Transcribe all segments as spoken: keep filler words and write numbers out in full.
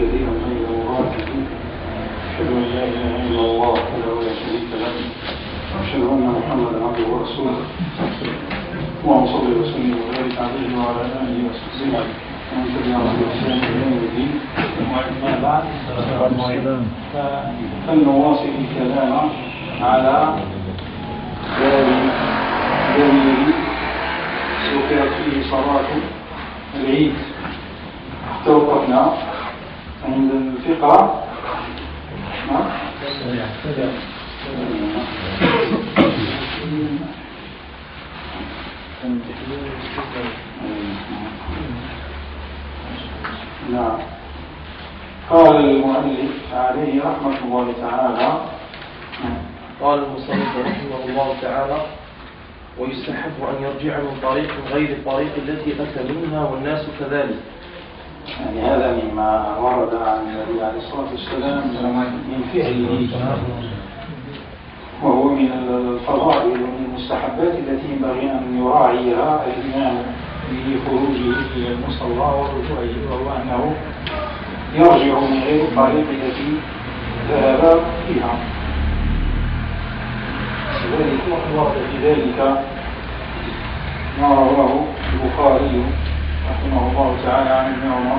كثيرا طيبا مباركا فيه. أشهد أن لا إله إلا الله وحده لا شريك له وأشهد أن محمدا عبده ورسوله. اللهم صل وسلم وبارك عليه وعلى آله وصحبه ومن تبعهم بإحسان إلى يوم الدين. أما بعد فلنواصل الكلام على باب جميل ذكرت فيه صلاة العيد. توقفنا عند الفقرة نعم. قال المؤلف عليه رحمة الله تعالى: قال المصنف رحمه الله تعالى: ويستحب أن يرجع من طريق غير الطريق التي أتى منها والناس كذلك. يعني هذا مما ورد عن النبي عليه الصلاة والسلام من فعله، وهو من الفضائل ومن المستحبات التي ينبغي أن يراعيها الإمام في خروجه إلى المصلى ورجوعه، وهو أنه يرجع من غير الطريق التي ذهب فيها. ذلك ورد في ذلك ما رواه البخاري رحمه الله تعالى عن ابن عمر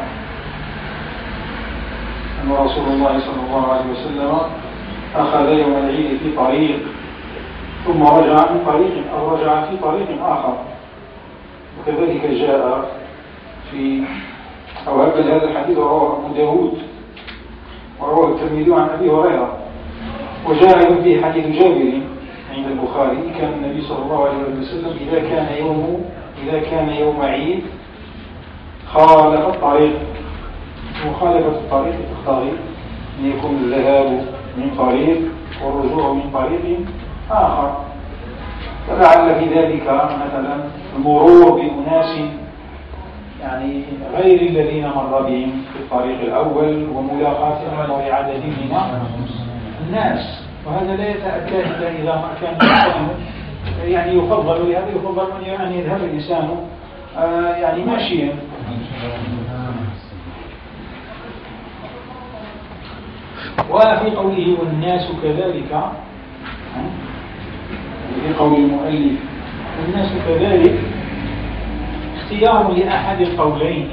أن رسول الله صلى الله عليه وسلم أخذ يوم العيد في طريق ثم رجع من طريق أو رجع في طريق آخر. وكذلك جاء في أو هكذا هذا الحديث رواه أبو داود ورواه الترمذي عن أبي هريرة. وجاء به حديث جابر عند البخاري: كان النبي صلى الله عليه وسلم إذا كان يوم إذا كان يوم عيد خالف الطريق. مخالفة الطريق تقتضي أن يكون الذهاب من طريق والرجوع من طريق آخر. فلعل في ذلك مثلا المرور بأناس يعني غير الذين مر بهم في الطريق الأول وملاقاتهم وإعادة من الناس، وهذا لا يتأكد إلا إذا ما كان الإنسان يعني يفضل لهذا يفضل أن يذهب الإنسان آه يعني ماشيا. وفي قوله والناس كذلك، في قول المؤلف والناس كذلك، اختيار لأحد القولين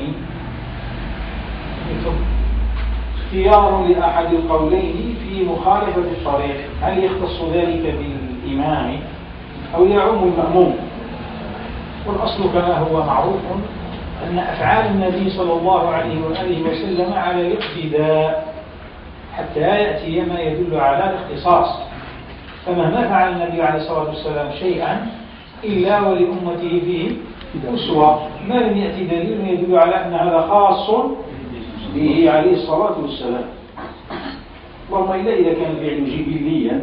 اختيار لأحد القولين في مخالفة الطريق، هل يختص ذلك بالإمام أو يعم المأموم؟ والأصل كما هو معروف أن أفعال النبي صلى الله عليه وآله وسلم على الاقتداء حتى يأتي ما يدل على الاختصاص. فمهما فعل النبي عليه الصلاة والسلام شيئا إلا ولأمته فيه أسوة، ما لم يأتي دليل يدل على أن هذا خاص به عليه الصلاة والسلام. والله إلا إذا كان الفعل جبليا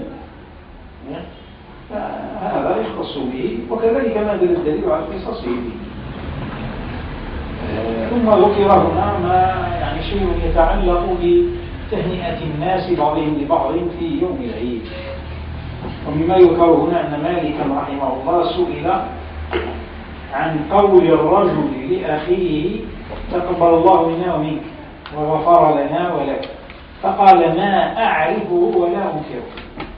هذا يختص به، وكذلك ما دل الدليل على اختصاصه به. ثم ذكر هنا ما يعني شيء يتعلق بتهنئة الناس بعضهم لبعض في يوم العيد. ومما يذكر هنا أن مالكا رحمه الله سئل عن قول الرجل لأخيه: تقبل الله منا ومنك وغفر لنا ولك، فقال: ما أعرفه ولا أنكره.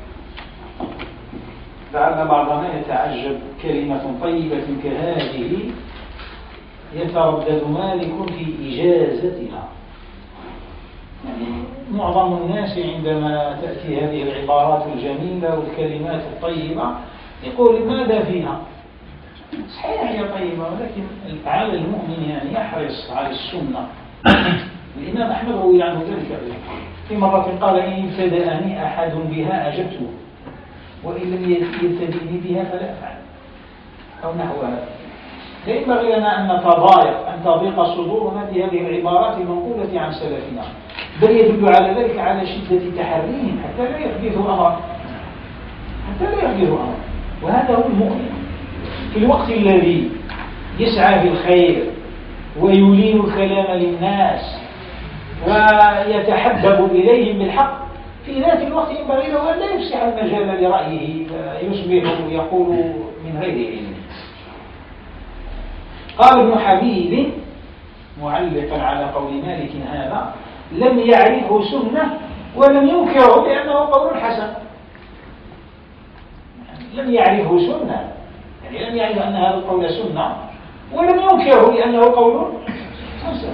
لعل بعضنا يتعجب: كلمة طيبة كهذه يتردد مالك في إجازتها. يعني معظم الناس عندما تأتي هذه العبارات الجميلة والكلمات الطيبة يقول: ماذا فيها؟ صحيح هي طيبة، ولكن على المؤمن يعني يحرص على السنة. الإمام أحمد روي عنه ذلك في مرة قال: إن ابتدأني أحد بها أجبته، وإن لم يبتدئني بها فلا أفعل، أو نحو هذا. فينبغي لنا أن نتضايق أن تضيق صدورنا بهذه العبارات المنقولة عن سلفنا، بل يدل على ذلك على شدة تحريهم حتى لا يحدثوا أمر حتى لا يحدثوا أمر وهذا هو المؤمن. في الوقت الذي يسعى بالخير ويلين الكلام للناس ويتحبب إليهم بالحق، في ذات الوقت ينبغي له أن لا يفسح المجال لرأيه فيصبح يقول من غير علم. قال ابن حبيب معلقا على قول مالك هذا: لم يعرفه سنة ولم ينكره لأنه قول حسن. لم يعرفه سنة يعني لم يعرف أن هذا القول سنة ولم ينكره لأنه قول حسن.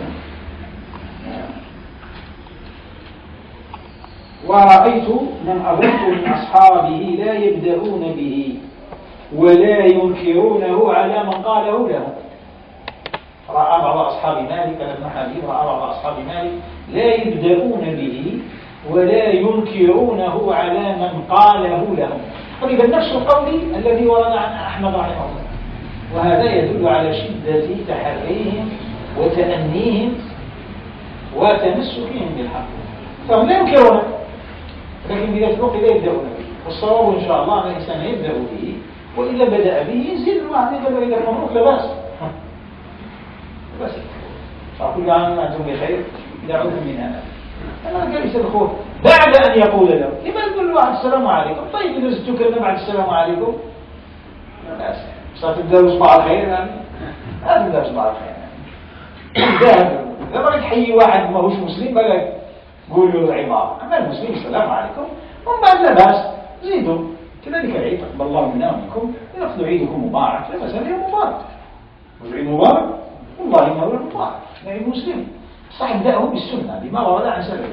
ورأيت من أظنت من أصحابه لا يبدأون به ولا ينكرونه على من قاله له. رأى بعض أصحاب مالك لما حبيب رأى بعض أصحاب مالك لا يبدأون به ولا ينكرونه على من قاله لهم. وإذا نفس القول الذي ورد عن أحمد رحمه الله، وهذا يدل على شدة تحريهم وتأنيهم وتمسكهم بالحق، فهم لا ينكرونه لكن بذات الوقت لا يبدأون به. والصواب إن شاء الله أن الإنسان يبدأ به، وإذا بدأ به يزيد الواحد يقول إذا مبروك لباس بس. فكل عام أنتم بخير دعوكم من أنا أنا جالس الخوف بعد أن يقول له كما يقول الواحد السلام عليكم. طيب إذا زدتك بعد السلام عليكم لا بأس، ستبدأ صباح الخير يعني لا تبدأ صباح الخير ذهب إذا بغيت تحيي واحد ما هوش مسلم بقى قول له العبارة. أما المسلم السلام عليكم ومن بعد لا بأس زيدوا. كذلك العيد تقبل الله منا ومنكم يأخذوا عيدكم مبارك لا بأس عليه مبارك والعيد مبارك والله إنه مبارك يعني المسلم صح ابدأه بالسنة بما ورد عن سلفه.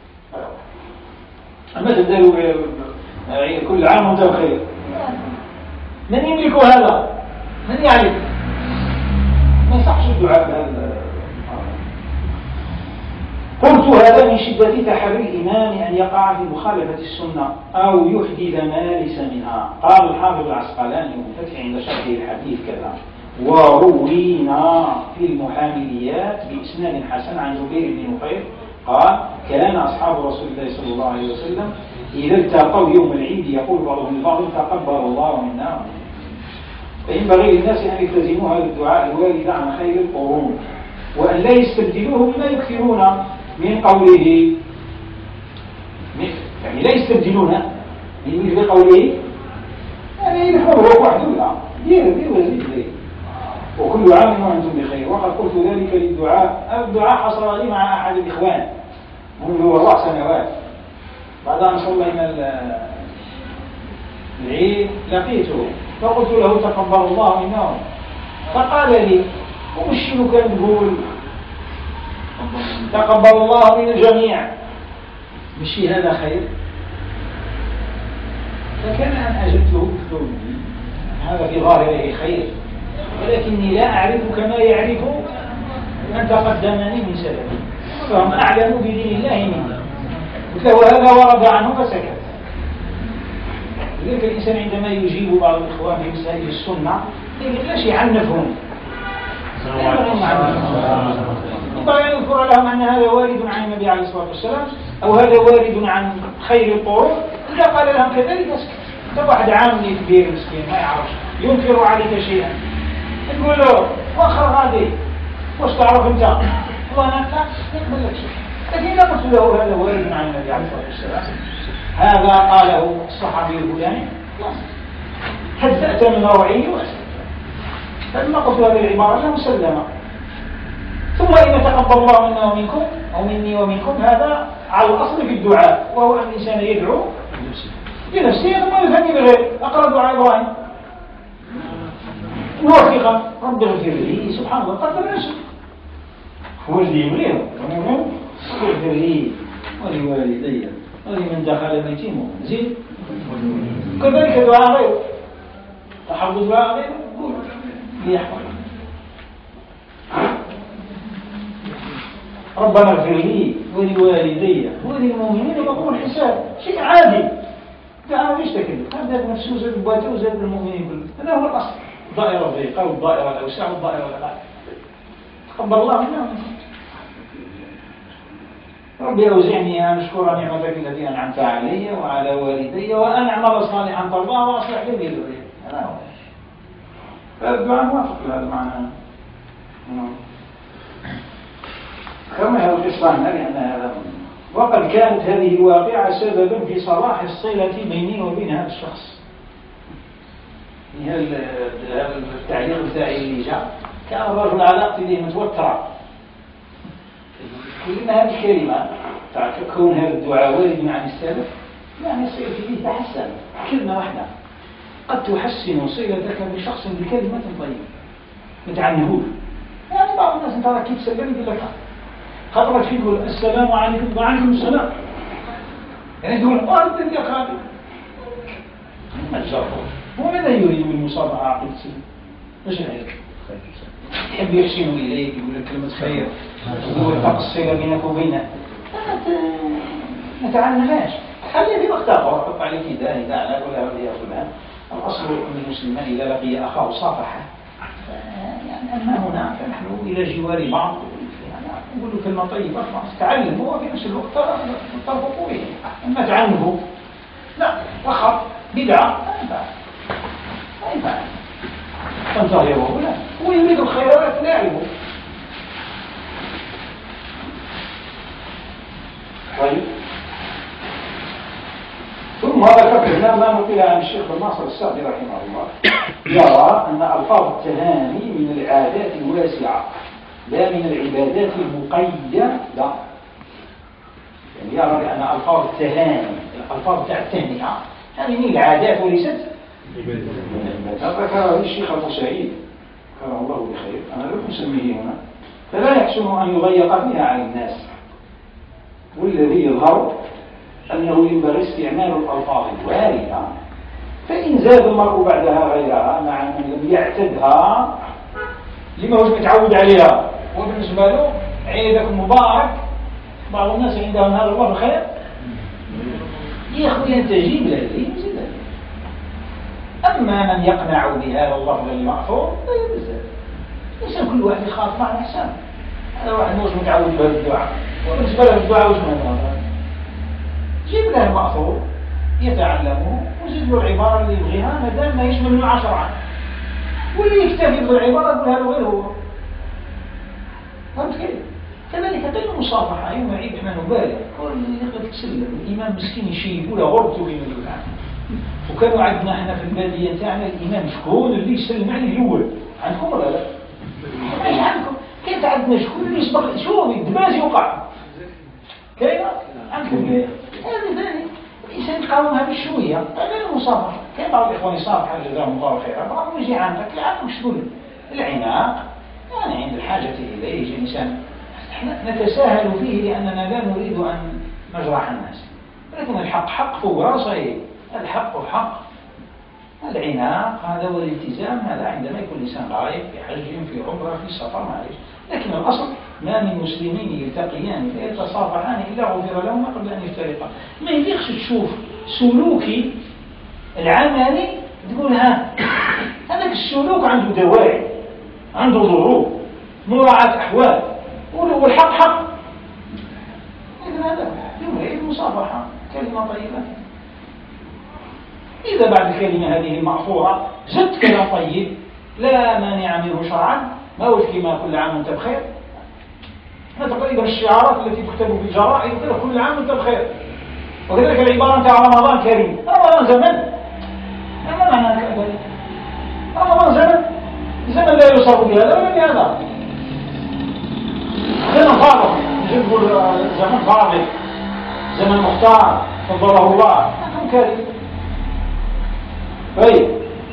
أما تبدأوا كل عام وانت بخير من يملك هذا؟ من يعرف؟ ما يصحش الدعاء بهذا. قلت هذا من شدة تحري الإمام أن يقع في مخالفة السنة أو يحدث ما ليس منها. قال الحافظ العسقلاني المفتح عند شرحه الحديث كذا: وروينا في المحامليات بإسناد حسن عن جبير بن نفير قال: كان أصحاب رسول الله صلى الله عليه وسلم إذا التقوا يوم العيد يقول بعضهم لبعض تقبل الله منا. فينبغي للناس أن يلتزموا هذا الدعاء الوارد عن خير القرون وأن لا يستبدلوه بما يكثرون من قوله، يعني لا يستبدلون من مثل قوله يعني يحفظه وحده لا دير دير وزيد دير وكل عام وأنتم بخير. وقد قلت ذلك للدعاء. الدعاء حصل لي مع أحد الإخوان منذ أربع سنوات بعد أن صلينا العيد لقيته فقلت له تقبل الله منا، فقال لي ومشيلك أن تقول تقبل الله من الجميع مشي هذا خير؟ فكان أن أجبته بقولي هذا في ظاهره خير ولكني لا أعرف كما يعرف من تقدمني من سلفي فهم أعلم بدين الله مني. قلت له هذا ورد عنه فسكت. لذلك الإنسان عندما يجيب بعض الإخوان في مسائل السنة لا شيء عنفهم ينبغي أن يذكر لهم أن هذا وارد عن النبي عليه الصلاة والسلام أو هذا وارد عن خير القرون. إذا قال لهم كذلك اسكت. أنت واحد عامل كبير مسكين ما يعرفش ينكر عليك شيئا تقول له وخر هذه واش تعرف أنت والله أنا لا يقبل لك شيء. لكن إذا قلت له هذا وارد عن النبي عليه الصلاة والسلام هذا قاله الصحابي الفلاني هدأت من روعه وأسلم. فلما قلت هذه العبارة لا مسلمة. ثم إن تقبل الله منا ومنكم أو مني ومنكم هذا على الأصل في الدعاء وهو أن الإنسان يدعو بنفسه ثم يثني بغيره. أقرأ دعاء إبراهيم موافقا رب اغفر لي سبحان الله قدر نفسه هو اللي يمليه اغفر لي ولوالدي ولمن دخل بيتي مؤمن زين. كذلك دعاء غيره تحفظ دعاء غيره قول ليحفظ ربنا اغفر لي ولوالدي وللمؤمنين يوم الحساب. شيء عادي تعالوا يشتكي هذا نفسه زاد الباته وزاد المؤمنين كله. هذا هو الأصل. الدائرة الضيقة والدائرة الأوسع والدائرة الأقل. تقبل الله منا. ربي أوزعني أن أشكر نعمتك التي أنعمت علي وعلى والدي وأن أعمل صالحا ترضاه وأصلح لي ذريتي. هذا هو. فالدعاء موافق لهذا المعنى. كما هي القصة عنها لأن هذا وقد كانت هذه الواقعة سببا في صلاح الصلة بيني وبين هذا الشخص. هذا التعليق الثاني اللي جاء كان الرجل علاقتي به متوترة كل ما هذه الكلمة تاع كون هذا الدعاء وارد عن السلف يعني يصير فيه تحسن. كلمة واحدة قد تحسن صلتك بشخص بكلمة طيبة ما تعنهوش. يعني بعض الناس انت راك كيف تسلم يقول لك خاطرك فيه يقول السلام عليكم وعليكم السلام، يعني تقول اه انت يا خالد ما تجربه. هو ماذا يريد بالمصافحة عقيد السلم؟ ايش عليك؟ يحب يحسن اليك، يقول لك كلمة خير، يقول تقصير بينك وبينه، ما تعلمهاش. خليه في وقت اخر حط عليك يده يده على ولا يا فلان. الاصل ان المسلمان اذا لقي اخاه صافحه. يعني اما هنا فنحن الى جوار بعض يعني نقول له كلمه طيبه خلاص تعلم، هو في نفس الوقت ترفقوا به. اما تعنه لا وخط بدعه ما ينفع ما ينفع تنتظره. لا هو يريد الخير ولا تلاعبه. طيب ثم ذكرنا ما نقل عن الشيخ بن ناصر السعدي رحمه الله يرى أن ألفاظ التهاني من العادات الواسعة لا من العبادات المقيدة. لا يعني يرى بأن ألفاظ التهاني الألفاظ تاع التهنئة هذه من العادات وليست ذكر الشيخ أبو سعيد كان الله بخير أنا لم أسميه هنا فلا يحسن أن يضيق بها على الناس، والذي يظهر أنه ينبغي استعمال الألفاظ الواردة، فإن زاد المرء بعدها غيرها مع من لم يعتدها لما هو متعود عليها وبالنسبة له عيدك مبارك، بعض الناس عندهم هذا الله بخير يأخذ ينتجيب لهذه وزيد. أما من يقنع بهذا اللفظ المأثور لا يزال الإنسان كل واحد يخاف مع الإحسان. هذا واحد مش متعود بهذا الدعاء وبالنسبة له الدعاء وش هذا؟ جيب له المأثور يتعلمه وزيد له العبارة اللي يبغيها ما دام ما يشمل من عشر عنه، واللي يكتفي بالعبارة يقول هذا غير هو. فهمت كيف؟ كذلك غير المصافحة يوم العيد احنا نبالغ كل يقدر تسلم الإمام مسكين يشيب ولا غربته بين الولاد. وكانوا عندنا احنا في البادية تاعنا الإمام شكون اللي يسلم عليه الأول عندكم ولا لا؟ ماشي عندكم. كيف عندنا شكون اللي يسبق شو الدباس يوقع كيف عندكم هذه ثاني الإنسان يقاومها بشوية غير المصافحة. كيف بعض الإخوان يصافحوا جزاهم الله خيرا بعضهم يجي عندك يعرفوا شو العناق يعني عند الحاجة إليه يجي الإنسان احنا نتساهل فيه لأننا لا نريد أن نجرح الناس، لكن الحق حق فورا صحيح. الحق حق العناق هذا والالتزام هذا عندما يكون الإنسان غايب في حج في عمره في سفر معلش. لكن الأصل ما من مسلمين يلتقيان فيتصافحان إلا غفر لهما قبل أن يفترقا. ما يليقش تشوف سلوكي العملي تقول ها هذاك السلوك عنده دواعي عنده ظروف مراعاة أحوال والحق حق. إذن هذا يمهي المصافحة كلمة طيبة. إذا بعد الكلمة هذه المأثورة زدت كلام طيب لا مانع منه شرعا ما وجه كما كل عام وانت بخير. هذا تقريبا الشعارات التي تكتب في الجرائد كل عام وانت بخير. وكذلك العبارة نتاع رمضان كريم رمضان زمن ما معنى كذلك؟ رمضان زمن زمن لا يصاب بهذا ولا بهذا. زمن فاضل نقول زمن فاضل زمن مختار فضله الله نحن كريم. طيب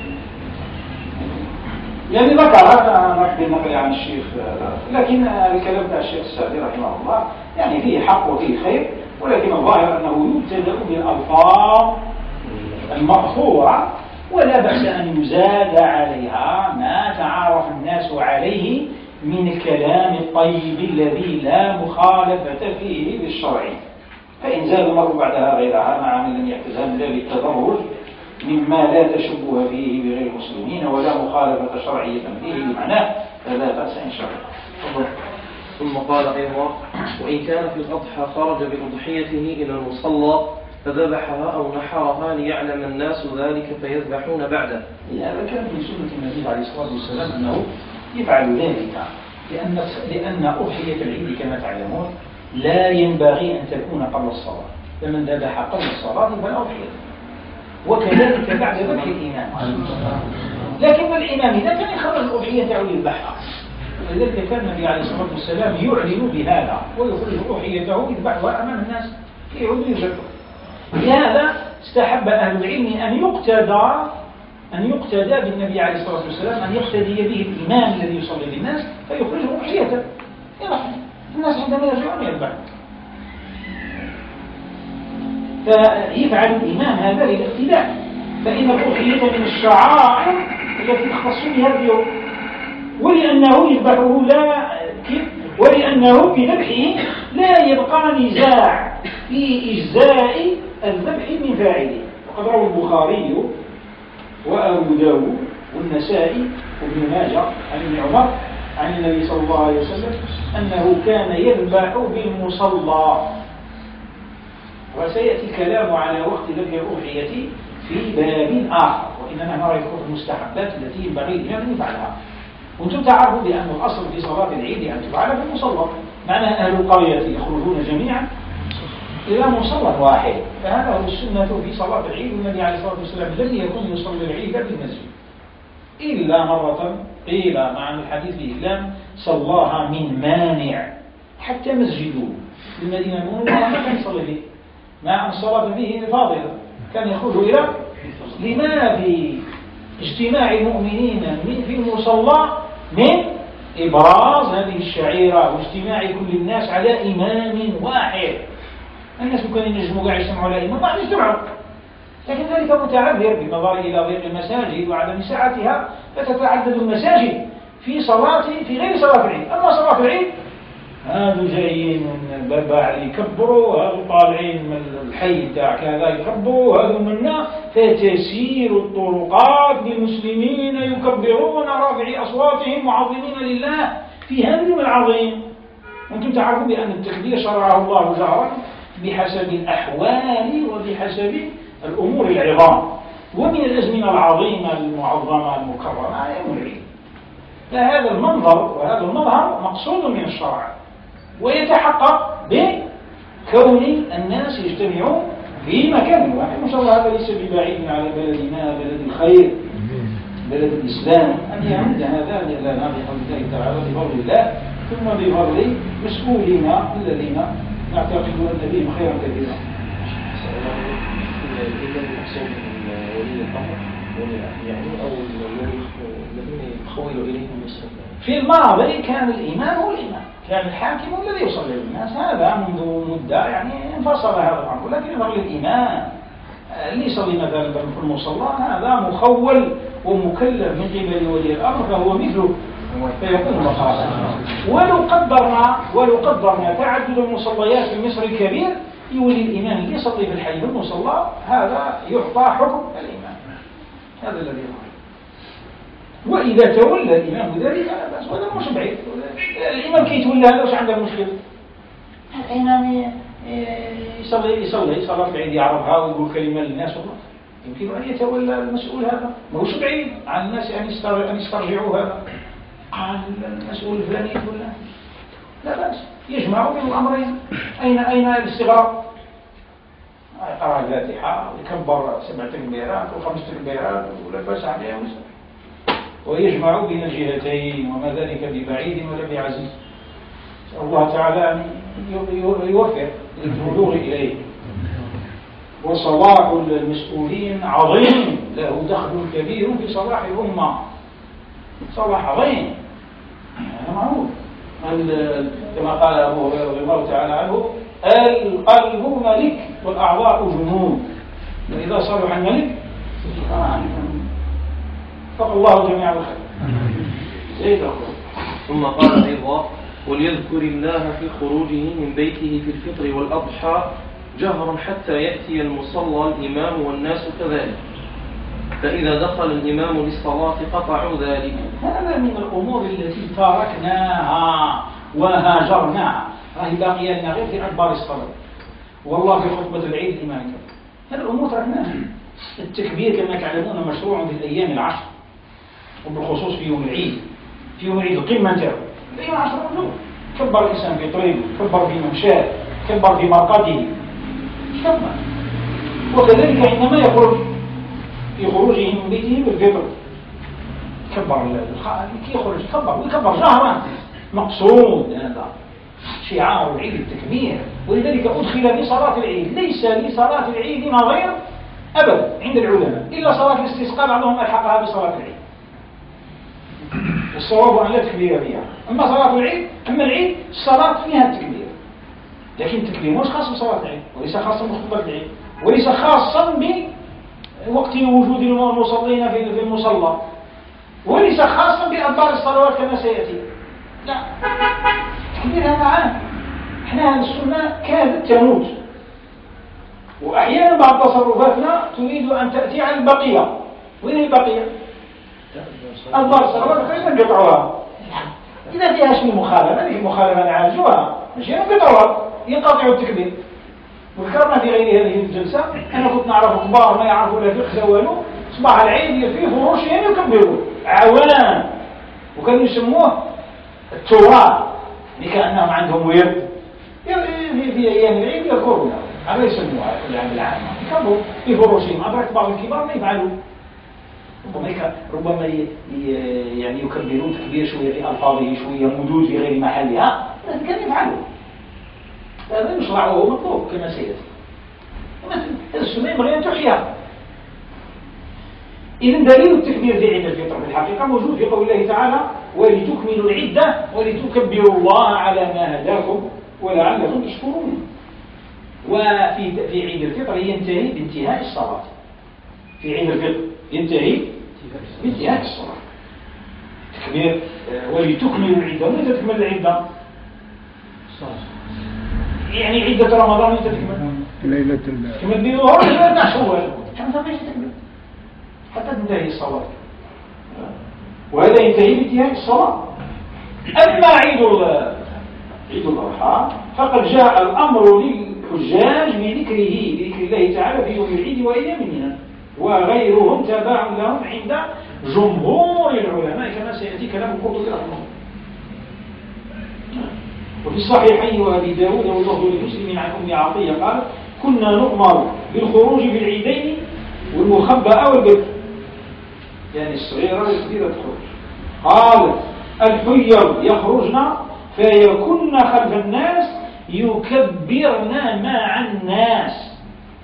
يعني ذكر هذا نقل نقل عن الشيخ لكن الكلام تاع الشيخ السعدي رحمه الله يعني فيه حق وفيه خير، ولكن الظاهر أنه يبتدأ بالألفاظ المأثورة ولا بأس أن يزاد عليها ما تعارف الناس عليه من الكلام الطيب الذي لا مخالفة فيه للشرع. فإن زاد المرء بعدها غيرها مع من لم يعتزها من ذلك التضرج مما لا تشبه فيه بغير المسلمين ولا مخالفة شرعية فيه بمعناه فلا بأس إن شاء الله. ثم قال أيضا وإن كان في الأضحى خرج بأضحيته إلى المصلى فذبحها أو نحرها ليعلم الناس ذلك فيذبحون بعده. هذا كان من سنة النبي عليه الصلاة والسلام أنه يفعل ذلك لأن لأن أضحية العيد كما تعلمون لا ينبغي أن تكون قبل الصلاة، فمن ذبح قبل الصلاة فلا أضحية، وكذلك بعد ذبح الإمام. لكن الإمام إذا كان يخرج الأضحية تعود يذبحها ولذلك كان النبي عليه الصلاة والسلام يعلن بهذا ويخرج أضحيته يذبحها أمام الناس كي يعودوا يذبحوا. لهذا استحب أهل العلم أن يقتدى أن يقتدى بالنبي عليه الصلاة والسلام، أن يقتدي به الإمام الذي يصلي بالناس فيخرج أضحيته يذبح الناس عندما يرجعون يذبحون. فيفعل الإمام هذا للاقتداء، فإن الأضحية من الشعائر التي تختص بها اليوم، ولأنه يذبحه لا ولأنه بذبحه لا يبقى نزاع في إجزاء الذبح من فاعله. وقد روى البخاري وأبو داود والنسائي وابن ماجه عن ابن عمر عن النبي صلى الله عليه وسلم أنه كان يذبح بالمصلى. وسيأتي الكلام على وقت ذبح الأضحية في باب آخر، وإنما نرى المستحبات التي ينبغي الإمام أن يفعلها. وأنتم تعرفوا بأن الأصل في صلاة العيد أن تفعل في المصلى، معنى أهل القرية يخرجون جميعا إلى مصلى واحد، فهذا هو السنة في صلاة العيد. والنبي عليه الصلاة والسلام لم يكن يصلي العيد بالمسجد إلا مرة قيل مع الحديث الإسلام صلاها من مانع، حتى مسجده في المدينة المنورة ما كان يصلي فيه، مع أن الصلاة فيه فاضلة، كان يخرج إلى لما في اجتماع المؤمنين في المصلى من إبراز هذه الشعيرة واجتماع كل الناس على إمام واحد. الناس كانوا ينجموا قاعد يسمعوا على إمام واحد يجتمعوا، لكن ذلك متعذر بالنظر إلى ضيق المساجد وعدم سعتها، فتتعدد المساجد في صلاة في غير صلاة العيد. أما صلاة العيد هادو جايين من برباع يكبروا، هادو طالعين من الحي تاع كذا يكبروا، هادو منا، فتسير الطرقات بالمسلمين يكبرون رافعي أصواتهم معظمين لله في هذا اليوم العظيم. وأنتم تعرفون بأن التكبير شرعه الله جهرا بحسب الأحوال وبحسب الأمور العظام، ومن الأزمنة العظيمة المعظمة المكرمة يوم العيد. فهذا المنظر وهذا المظهر مقصود من الشرع، ويتحقق بكون الناس يجتمعون في مكان واحد. ما شاء الله هذا ليس ببعيد على بلدنا، بلد الخير، بلد الإسلام، أن يعود هذا لنا بحول الله تعالى بفضل الله، ثم بفضل مسؤولينا الذين نعتقد أن بهم خيرا كثيرا. ولي الأمر يعني أو الذين يخولوا إليهم السلام. في الماضي كان الإمام هو الإمام، كان الحاكم الذي يصلي بالناس، هذا منذ مدة يعني انفصل هذا الأمر، لكن يظل الإمام اللي يصلي مثلا في المصلى هذا مخول ومكلف من قبل ولي الأمر، فهو مثله فيكون مقاصد. ولو قدرنا ولو قدرنا تعدد المصليات في مصر الكبير، يولي الإمام اللي يصلي في الحي في المصلى هذا يعطى حكم الإمام، هذا الذي يظهر. وإذا تولى الإمام ذلك فلا بأس، وهذا مش بعيد. الإمام كي يتولى هذا وش عنده مشكلة؟ الإمام يصلي يصلي صلاة العيد يعرفها ويقول كلمة للناس، والله يمكن أن يتولى المسؤول هذا، ما هوش بعيد عن الناس أن يسترجعوا هذا، قال المسؤول الفلاني يتولى، لا بأس، يجمعوا بين الأمرين. أين أين الاستغراق؟ يقرأ الفاتحة ويكبر سبع تكبيرات وخمس تكبيرات ولا بأس عليه، ويجمع بين الجهتين، وما ذلك ببعيد ولا بعزيز. الله تعالى أن يوفق للبلوغ إليه. وصلاح المسؤولين عظيم، له دخل كبير في صلاح الأمة، صلاح عظيم هذا معروف. كما قال أبو هريرة رضي الله تعالى عنه: القلب ملك والأعضاء جنود، فإذا صلح الملك فالله جميع الخير. زيد أخوه. ثم قال أيضا: وليذكر الله في خروجه من بيته في الفطر والأضحى جهرا حتى يأتي المصلى الإمام والناس كذلك، فإذا دخل الإمام للصلاة قطعوا ذلك. هذا من الأمور التي تركناها وهاجرناها، راهي باقية لنا غير في أكبر الصلاة، والله في خطبة العيد الإمام. هذه الأمور تركناها. التكبير كما تعلمون مشروع في الأيام العشر، وبالخصوص في يوم العيد، في يوم العيد القمة نتاعو الأيام العشر ممنوع. كبر الإنسان في طريقه، كبر في ممشاه، كبر في مرقده، كبر. وكذلك عندما يخرج في خروجه من بيته بالفطر يكبر كي يخرج يكبر ويكبر جهرا، مقصود هذا شعار العيد التكبير. ولذلك أدخل في صلاة العيد، ليس لصلاة العيد نظير أبدا عند العلماء إلا صلاة الاستسقاء، بعضهم ألحقها بصلاة العيد، الصواب أن لا تكبير فيها. أما صلاة العيد، أما العيد الصلاة فيها التكبير، لكن التكبير مش خاص بصلاة العيد، وليس خاصا بخطبة العيد، وليس خاصا بوقت وجود المصلين في المصلى، وليس خاصا بأدبار الصلوات كما سيأتي. لا، التكبير هذا عام. احنا السنة كادت تموت، وأحيانا بعض تصرفاتنا تريد أن تأتي على البقية. وين البقية؟ أدبار الصلوات كيف نقطعوها؟ إذا فيها شيء مخالفة، هذه مخالفة نعالجوها، مش نقطعوها، ينقطع التكبير. وذكرنا في غير هذه الجلسة أنا كنت نعرف كبار ما يعرفوا لا فقه زوالوا صباح العيد في فروشهم يكبروا عوان، وكانوا يسموه التوراة، كأنهم عندهم ورد في أيام العيد يذكرونه، هذا يسموها العام العام يكبروا في فروشهم. أدركت بعض الكبار ما يفعلوا، ربما ربما يعني يكبرون تكبير شوية في ألفاظه، شوية مدود في غير محلها، لكن كانوا يفعلوا. هذا يشرع وهو مطلوب كما سيأتي. السنة ينبغي أن تحيا. إذن دليل التكبير في عيد الفطر في الحقيقة موجود في قول الله تعالى: ولتكملوا العدة ولتكبروا الله على ما هداكم ولعلكم تشكرون. وفي في عيد الفطر ينتهي بانتهاء الصلاة. في عيد الفطر ينتهي بانتهاء الصلاة. تكبير ولتكملوا العدة. متى تكمل العدة؟ يعني عدة رمضان متى تكمل؟ ليلة البارح تكمل بظهر ليلة شوال، كم تمشي تكمل حتى تنتهي الصلاة، وهذا ينتهي بانتهاء الصلاة. أما عيد عيد الأضحى فقد جاء الأمر للحجاج بذكره بذكر الله تعالى في يوم العيد وأيام منها، وغيرهم تابع لهم عند جمهور العلماء كما سيأتي كلام القرطبي رحمه الله. وفي الصحيحين وأبي داود واللفظ لمسلم عن أم عطية قال: كنا نؤمر بالخروج في العيدين والمخبأة والبكر، يعني الصغيرة والكبيرة تخرج. قال: الحيض يخرجن فيكن خلف الناس يكبرن مع الناس.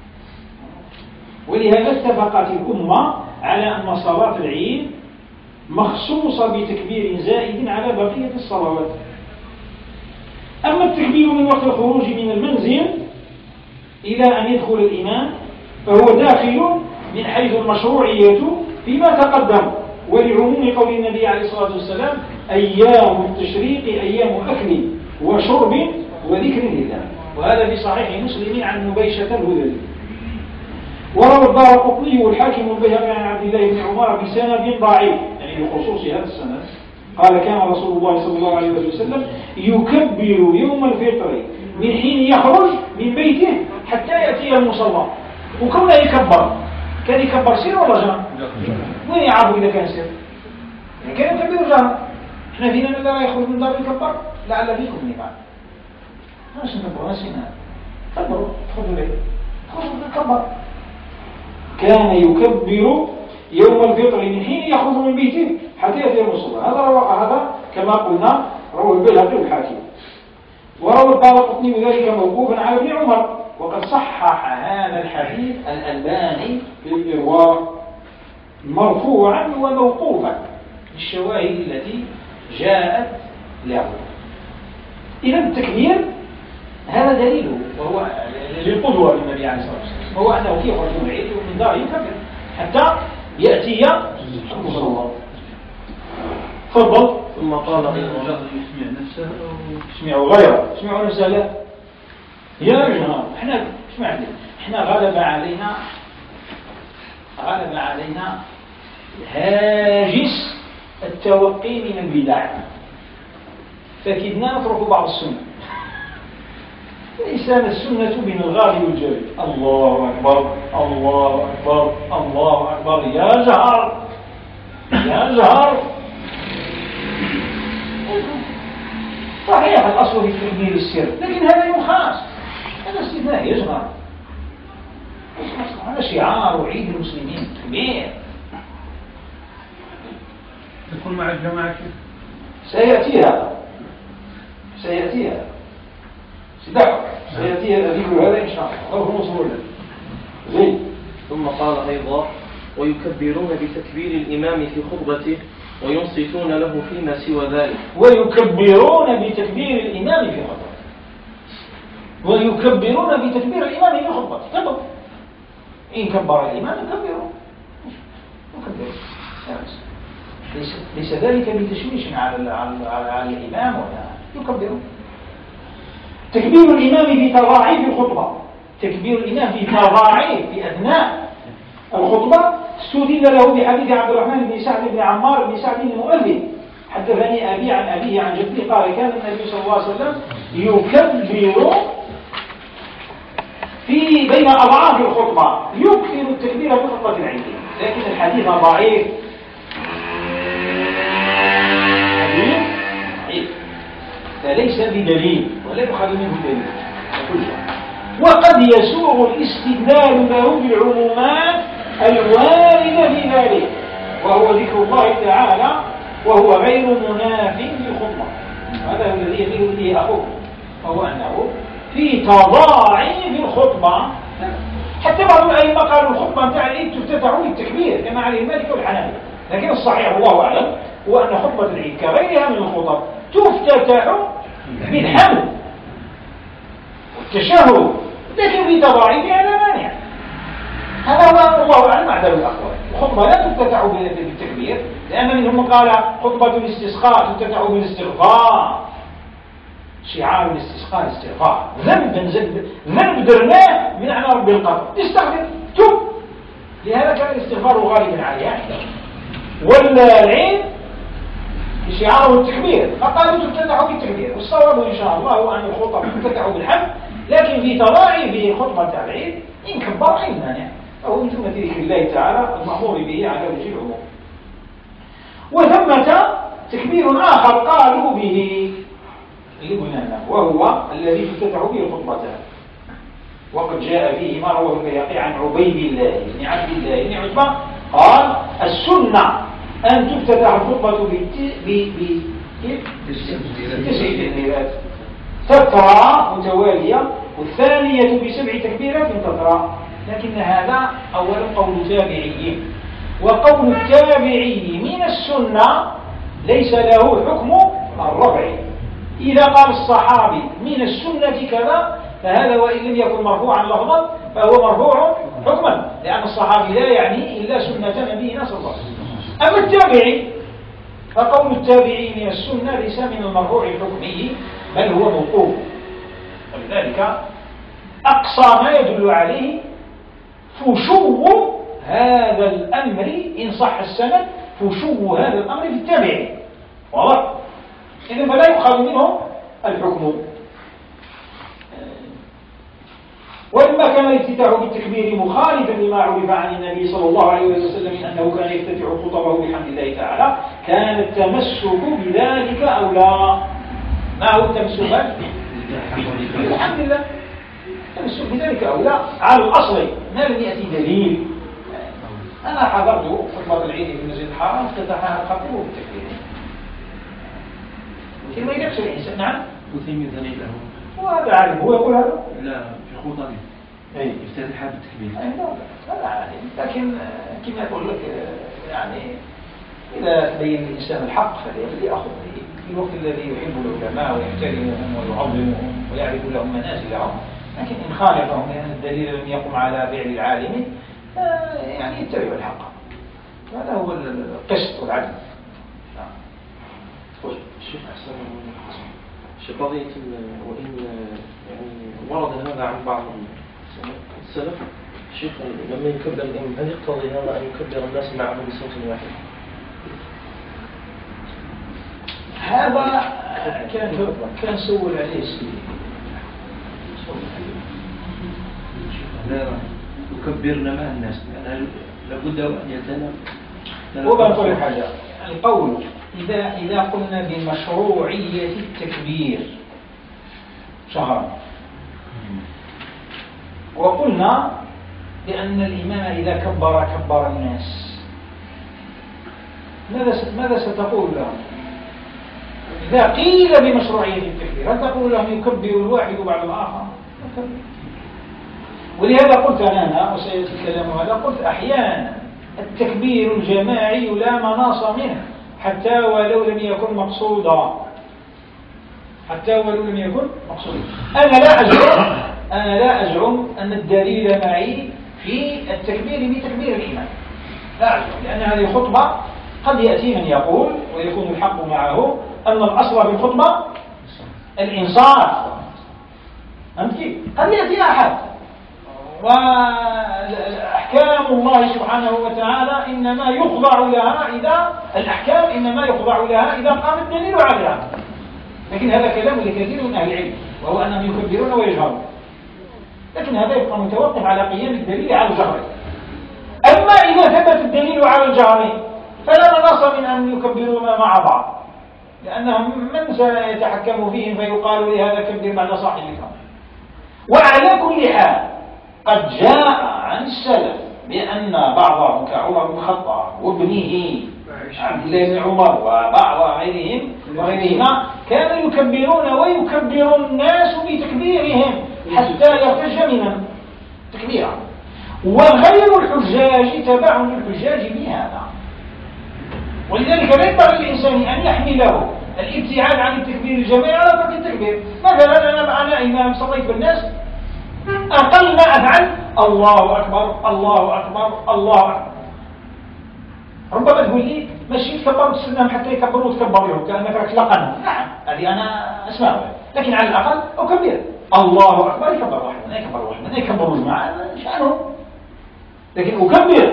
ولهذا اتفقت الأمة على أن صلاة العيد مخصوصة بتكبير زائد على بقية الصلوات. أما التكبير من وقت الخروج من المنزل إلى أن يدخل الإمام فهو داخل من حيث المشروعية فيما تقدم، ولعموم قول النبي عليه الصلاة والسلام: أيام التشريق أيام أكل وشرب وذكر لله. وهذا في صحيح مسلم عن نبيشة الهذلي. وروى الدارقطني والحاكم والبيهقي عن عبد الله بن عمر بسند ضعيف، يعني بخصوص هذا السند، قال: كان رسول الله صلى الله عليه وسلم يكبر يوم الفطر من حين يخرج من بيته حتى يأتي المصلى. وكونه يكبر كان يكبر سير ولا جهر؟ وين يعرفوا إذا كان سير؟ يعني كان يكبر جهر. احنا فينا من لا يخرج من دار يكبر، لعل فيكم يفعل. ماش نكبر ناسينا كبروا خذوا ليه خذوا كبر. كان يكبر يوم الفطر من حين يخرج من بيته حتى يأتي المصلى. هذا روى هذا كما قلنا روى البيهقي والحاكم. وروى الدارقطني ذلك موقوفا على ابن عمر، وقد صحح هذا الحديث الألباني في الإرواء مرفوعا وموقوفا بالشواهد التي جاءت له. إذا التكبير هذا دليله، وهو للقدوة للنبي عليه الصلاة والسلام، وهو أنه كيف يخرج من عيده ومن داره يكبر حتى يأتي المصلى. تفضل. ثم قال: يسمع نفسه أو يسمعوا غيره، يسمعوا نفسه. لا يا جماعة، احنا اسمعني، احنا غلب علينا غلب علينا هاجس التوقي من البدع، فكدنا نترك بعض السنة. ليس السنة بين الغالب والجاري. الله أكبر الله أكبر الله أكبر يا جهر يا جهر. صحيح الأصل في تكبير السر، لكن هذا يوم خاص، هذا استثناء يجمع. هذا شعار وعيد المسلمين تكبير. يكون مع الجماعة؟ سيأتي هذا سيأتي هذا سيدعك سيأتي هذا ذكر هذا إن شاء الله أو نصر له زين. ثم قال أيضا ويكبرون بتكبير الإمام في خطبته وينصتون له فيما سوى ذلك. ويكبرون بتكبير الإمام في خطبته ويكبرون بتكبير الإمام في خطبته كبر إن كبر الإمام يكبرون يكبرون ليس, ليس ذلك بتشويش على, على, على, على الإمام ولا يكبرون. تكبير الإمام في تضاعيف الخطبة تكبير الإمام في تضاعيف في أثناء الخطبة استدل له بحديث عبد الرحمن بن سعد بن عمار بن سعد المؤذن حدثني أبي عن أبيه عن جده قال كان النبي صلى الله عليه وسلم يكبر في بين أضعاف الخطبة يكثر التكبير في خطبة العيد لكن الحديث ضعيف حديث فليس بدليل ولا يخرج منه دليل. وقد يسوغ الاستدلال له بالعمومات الواردة في ذلك وهو ذكر الله تعالى وهو غير مناف للخطبة. هذا هو الذي يميل به أخوه وهو أنه في تضاعيف الخطبة حتى بعض الأئمة قالوا الخطبة نتاع العيد تفتتح بالتكبير كما عليه المالك والحنابلة لكن الصحيح والله أعلم هو أن خطبة العيد كغيرها من الخطب تفتتح بالحمد والتشهد لكن في تضاعيفها لا مانع. هذا هو الله أعلم أعدل الأقوال. الخطبة لا تفتتح بالتكبير لأن منهم قال خطبة الاستسقاء تفتتح بالاستغفار شعار الاستسقاء الاستغفار ذنب ذنب درناه من عند رب القدر استغفر تب لهذا كان الاستغفار غالبا عليه والعين شعاره التكبير فقالوا تفتتح بالتكبير والصواب إن شاء الله هو أن الخطبة تفتتح بالحمد لكن في تضاعيف خطبة العيد إن كبر أي مانع فهو من جملة ذكر الله تعالى المأمور به على وجه العموم. وثمة تكبير آخر قالوا به وهو الذي تفتتح به الخطبتان وقد جاء فيه ما رواه البيهقي عن عبيد الله بن عبد الله بن عتبة قال السنة أن تفتتح الخطبة بتسع تكبيرات تترى متوالية والثانية بسبع تكبيرات تترى لكن هذا أولا قول تابعي وقول التابعي من السنة ليس له حكم الرفع. إذا قال الصحابي من السنة كذا فهذا وإن لم يكن مرفوعا لفظا فهو مرفوع حكما لأن الصحابي لا يعني إلا سنة نبينا صلى الله عليه وسلم. أما التابعي فقول التابعي من السنة ليس من المرفوع الحكمي بل هو موقوف ولذلك أقصى ما يدل عليه فشو هذا الأمر إن صح السند فشو هذا الأمر في التابعي واضح إذن فلا يؤخذ منه الحكم. ولما كان الافتتاح بالتكبير مخالفا لما عرف عن النبي صلى الله عليه وسلم من أنه كان يفتتح خطبه بحمد الله تعالى كان التمسك بذلك أولى. ما هو التمسك بحمد الله التمسك بذلك أولى على الأصل ما لم يأتي دليل. أنا حضرت خطبة العيد في المسجد الحرام افتتحها الخطيب بالتكبير كلمة يكسر الإنسان. نعم وثيمين ذلك وهذا عالم هو يقول هذا لا في خطبه أي افتتحها بالتكبير أي لا لا عالم لكن كما أقول لك يعني إذا بين الإنسان الحق فليأخذ به في الوقت الذي يحب العلماء ويحترمهم ويعظمهم ويعرف لهم منازلهم لكن إن خالفهم لأن الدليل لم يقم على فعل العالم يعني يتبع الحق. هذا هو القسط والعدل. الشيخ أحسن في قضية وإن يعني ورد هذا عن بعض السلف الشيخ لما يكبر الإمام هل يقتضي هذا أن يكبر الناس معه بصوت واحد؟ هذا كان كان سول عليه السيد لا يكبرنا مع الناس لابد أن يتنم. وبنقول حاجة القول إذا إذا قلنا بمشروعية التكبير شهرا وقلنا بأن الإمام إذا كبر كبر الناس ماذا ماذا ستقول لهم إذا قيل بمشروعية التكبير؟ هل تقول لهم يكبر الواحد بعد الآخر؟ ولهذا قلت أنا وسيأتي الكلام هذا، قلت أحيانا التكبير الجماعي لا مناص منه حتى ولو لم يكن مقصودا، حتى ولو لم يكن مقصودا. أنا لا أزعم أنا لا أزعم أن الدليل معي في التكبير بتكبير الإمام، لا أزعم، لأن هذه خطبة قد يأتي من يقول ويكون الحق معه أن الأصل في الخطبة الإنصات. فهمت كيف؟ قد يأتي أحد وأحكام الله سبحانه وتعالى إنما يخضع لها إذا الأحكام إنما يخضع لها إذا قام الدليل عليها، لكن هذا كلام لكثير من أهل العلم، وهو أنهم يكبرون ويجهرون، لكن هذا يبقى متوقف على قيام الدليل على الجهر. أما إذا ثبت الدليل على الجهر فلا مناص من أن يكبرون مع بعض، لأنهم من سيتحكم فيهم فيقال لهذا كبر بعد صاحبك. وعلى كل حال قد جاء عن السلف بأن بعضهم كعمر بن الخطاب وابنه عبد الله بن عمر وبعض غيرهم وغيرهما كانوا يكبرون ويكبر الناس بتكبيرهم حتى يرتج منهم تكبيرا، وغير الحجاج تبع للحجاج بهذا. ولذلك لا ينبغي للإنسان أن يحمله الابتعاد عن التكبير الجماعي على ترك التكبير. مثلا أنا أنا إمام صليت بالناس، أقل ما أفعل الله أكبر الله أكبر الله أكبر. ربما تقول لي ماشي تكبروا تستناهم حتى يكبروا وتكبروا كأنك راك لقنا، نعم هذه أنا أسمعها، لكن على الأقل أكبر الله أكبر، يكبر واحد من يكبر واحد من يكبروا جماعة شأنهم، لكن أكبر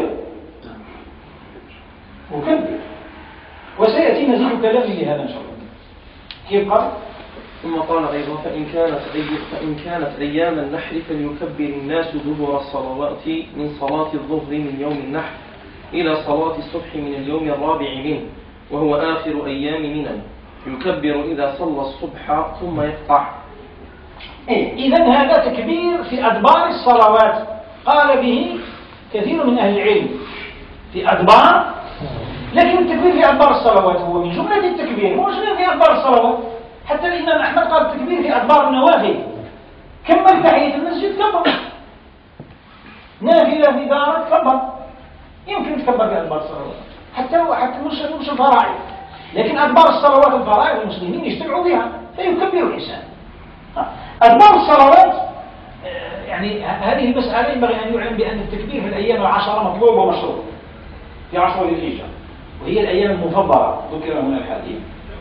أكبر. وسيأتي مزيد كلام لهذا إن شاء الله. كيف قال؟ ثم قال أيضا فإن كانت, أي فإن كانت أيام النحر فليكبر الناس دبر الصلوات من صلاة الظهر من يوم النحر إلى صلاة الصبح من اليوم الرابع منه، وهو آخر أيام منى، يكبر إذا صلى الصبح ثم يقطع. إيه إذن هذا تكبير في أدبار الصلوات قال به كثير من أهل العلم في أدبار، لكن التكبير في أدبار الصلوات هو من جملة التكبير، مش في أدبار الصلوات. حتى الإمام أحمد قال التكبير في أدبار النوافل، كمل تحية المسجد كبر، نافلة في دارك كبر، يمكن تكبر في أدبار الصلوات حتى حتى مش مش الفرائض، لكن أدبار الصلوات الفرائض المسلمين يجتمعوا بها فيكبر الإنسان. أدبار الصلوات يعني هذه المسألة ينبغي أن يعلم بأن التكبير في الأيام العشرة مطلوب ومشروع في عشر ذي الحجة، وهي الأيام المفضلة ذكر هنا الحديث.